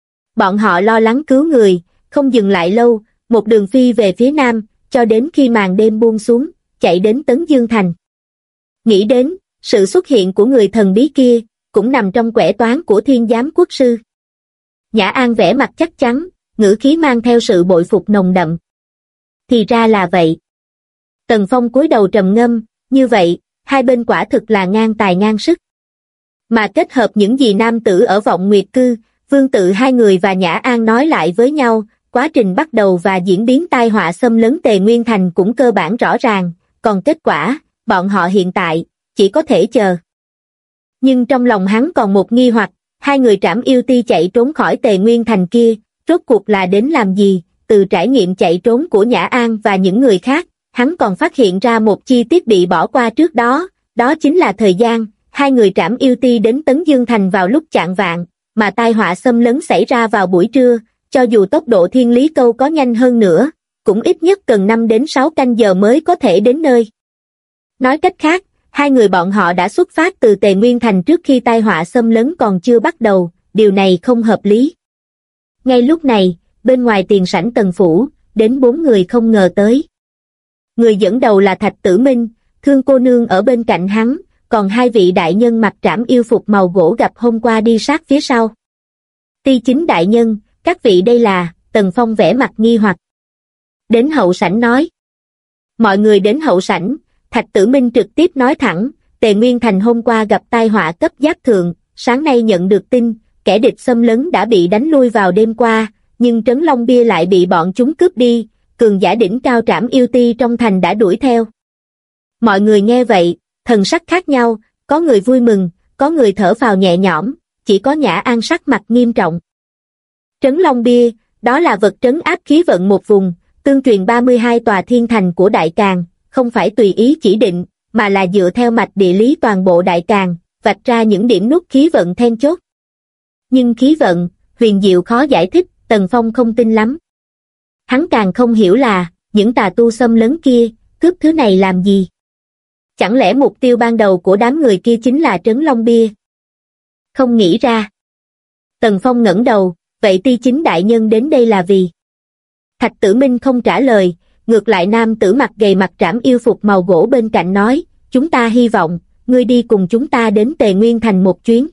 Bọn họ lo lắng cứu người, không dừng lại lâu, một đường phi về phía nam, cho đến khi màn đêm buông xuống, chạy đến Tấn Dương Thành. Nghĩ đến, sự xuất hiện của người thần bí kia, cũng nằm trong quẻ toán của Thiên Giám Quốc sư. Nhã An vẻ mặt chắc chắn, ngữ khí mang theo sự bội phục nồng đậm. Thì ra là vậy. Tần Phong cúi đầu trầm ngâm, như vậy, hai bên quả thực là ngang tài ngang sức. Mà kết hợp những gì nam tử ở Vọng Nguyệt Cư, Vương Tự hai người và Nhã An nói lại với nhau, quá trình bắt đầu và diễn biến tai họa xâm lấn Tề Nguyên Thành cũng cơ bản rõ ràng, còn kết quả, bọn họ hiện tại, chỉ có thể chờ. Nhưng trong lòng hắn còn một nghi hoặc, hai người Trảm Yêu Ti chạy trốn khỏi Tề Nguyên Thành kia, rốt cuộc là đến làm gì? Từ trải nghiệm chạy trốn của Nhã An và những người khác, hắn còn phát hiện ra một chi tiết bị bỏ qua trước đó, đó chính là thời gian, hai người Trảm Yêu Ti đến Tấn Dương Thành vào lúc chạng vạng, mà tai họa xâm lấn xảy ra vào buổi trưa, cho dù tốc độ Thiên Lý Câu có nhanh hơn nữa, cũng ít nhất cần 5 đến 6 canh giờ mới có thể đến nơi. Nói cách khác, hai người bọn họ đã xuất phát từ Tề Nguyên Thành trước khi tai họa xâm lấn còn chưa bắt đầu, điều này không hợp lý. Ngay lúc này, bên ngoài tiền sảnh Tần Phủ, đến 4 người không ngờ tới. Người dẫn đầu là Thạch Tử Minh, Thương cô nương ở bên cạnh hắn, còn hai vị đại nhân mặc trảm yêu phục màu gỗ gặp hôm qua đi sát phía sau. Ti Chính đại nhân, các vị đây là, Tần Phong vẻ mặt nghi hoặc. Đến hậu sảnh nói. Mọi người đến hậu sảnh, Thạch Tử Minh trực tiếp nói thẳng, Tề Nguyên Thành hôm qua gặp tai họa cấp giáp thượng, sáng nay nhận được tin, kẻ địch xâm lấn đã bị đánh lui vào đêm qua, nhưng Trấn Long Bia lại bị bọn chúng cướp đi, cường giả đỉnh cao Trảm Yêu Ti trong thành đã đuổi theo. Mọi người nghe vậy, thần sắc khác nhau, có người vui mừng, có người thở phào nhẹ nhõm, chỉ có Nhã An sắc mặt nghiêm trọng. Trấn Long Bia, đó là vật trấn áp khí vận một vùng, tương truyền 32 tòa thiên thành của Đại Càn, không phải tùy ý chỉ định, mà là dựa theo mạch địa lý toàn bộ Đại Càn, vạch ra những điểm nút khí vận then chốt. Nhưng khí vận, huyền diệu khó giải thích, Tần Phong không tin lắm. Hắn càng không hiểu là, những tà tu xâm lấn kia, cướp thứ này làm gì? Chẳng lẽ mục tiêu ban đầu của đám người kia chính là Trấn Long Bia? Không nghĩ ra. Tần Phong ngẩng đầu, vậy Ti Chính đại nhân đến đây là vì? Thạch Tử Minh không trả lời, ngược lại nam tử mặt gầy mặt trảm yêu phục màu gỗ bên cạnh nói, chúng ta hy vọng, ngươi đi cùng chúng ta đến Tề Nguyên Thành một chuyến.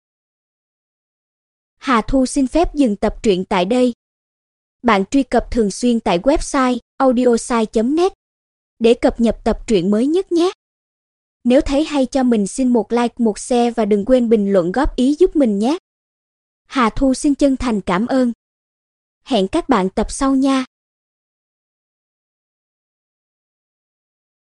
Hà Thu xin phép dừng tập truyện tại đây. Bạn truy cập thường xuyên tại website audiosai.net để cập nhật tập truyện mới nhất nhé. Nếu thấy hay cho mình xin một like, một share và đừng quên bình luận góp ý giúp mình nhé. Hà Thu xin chân thành cảm ơn. Hẹn các bạn tập sau nha.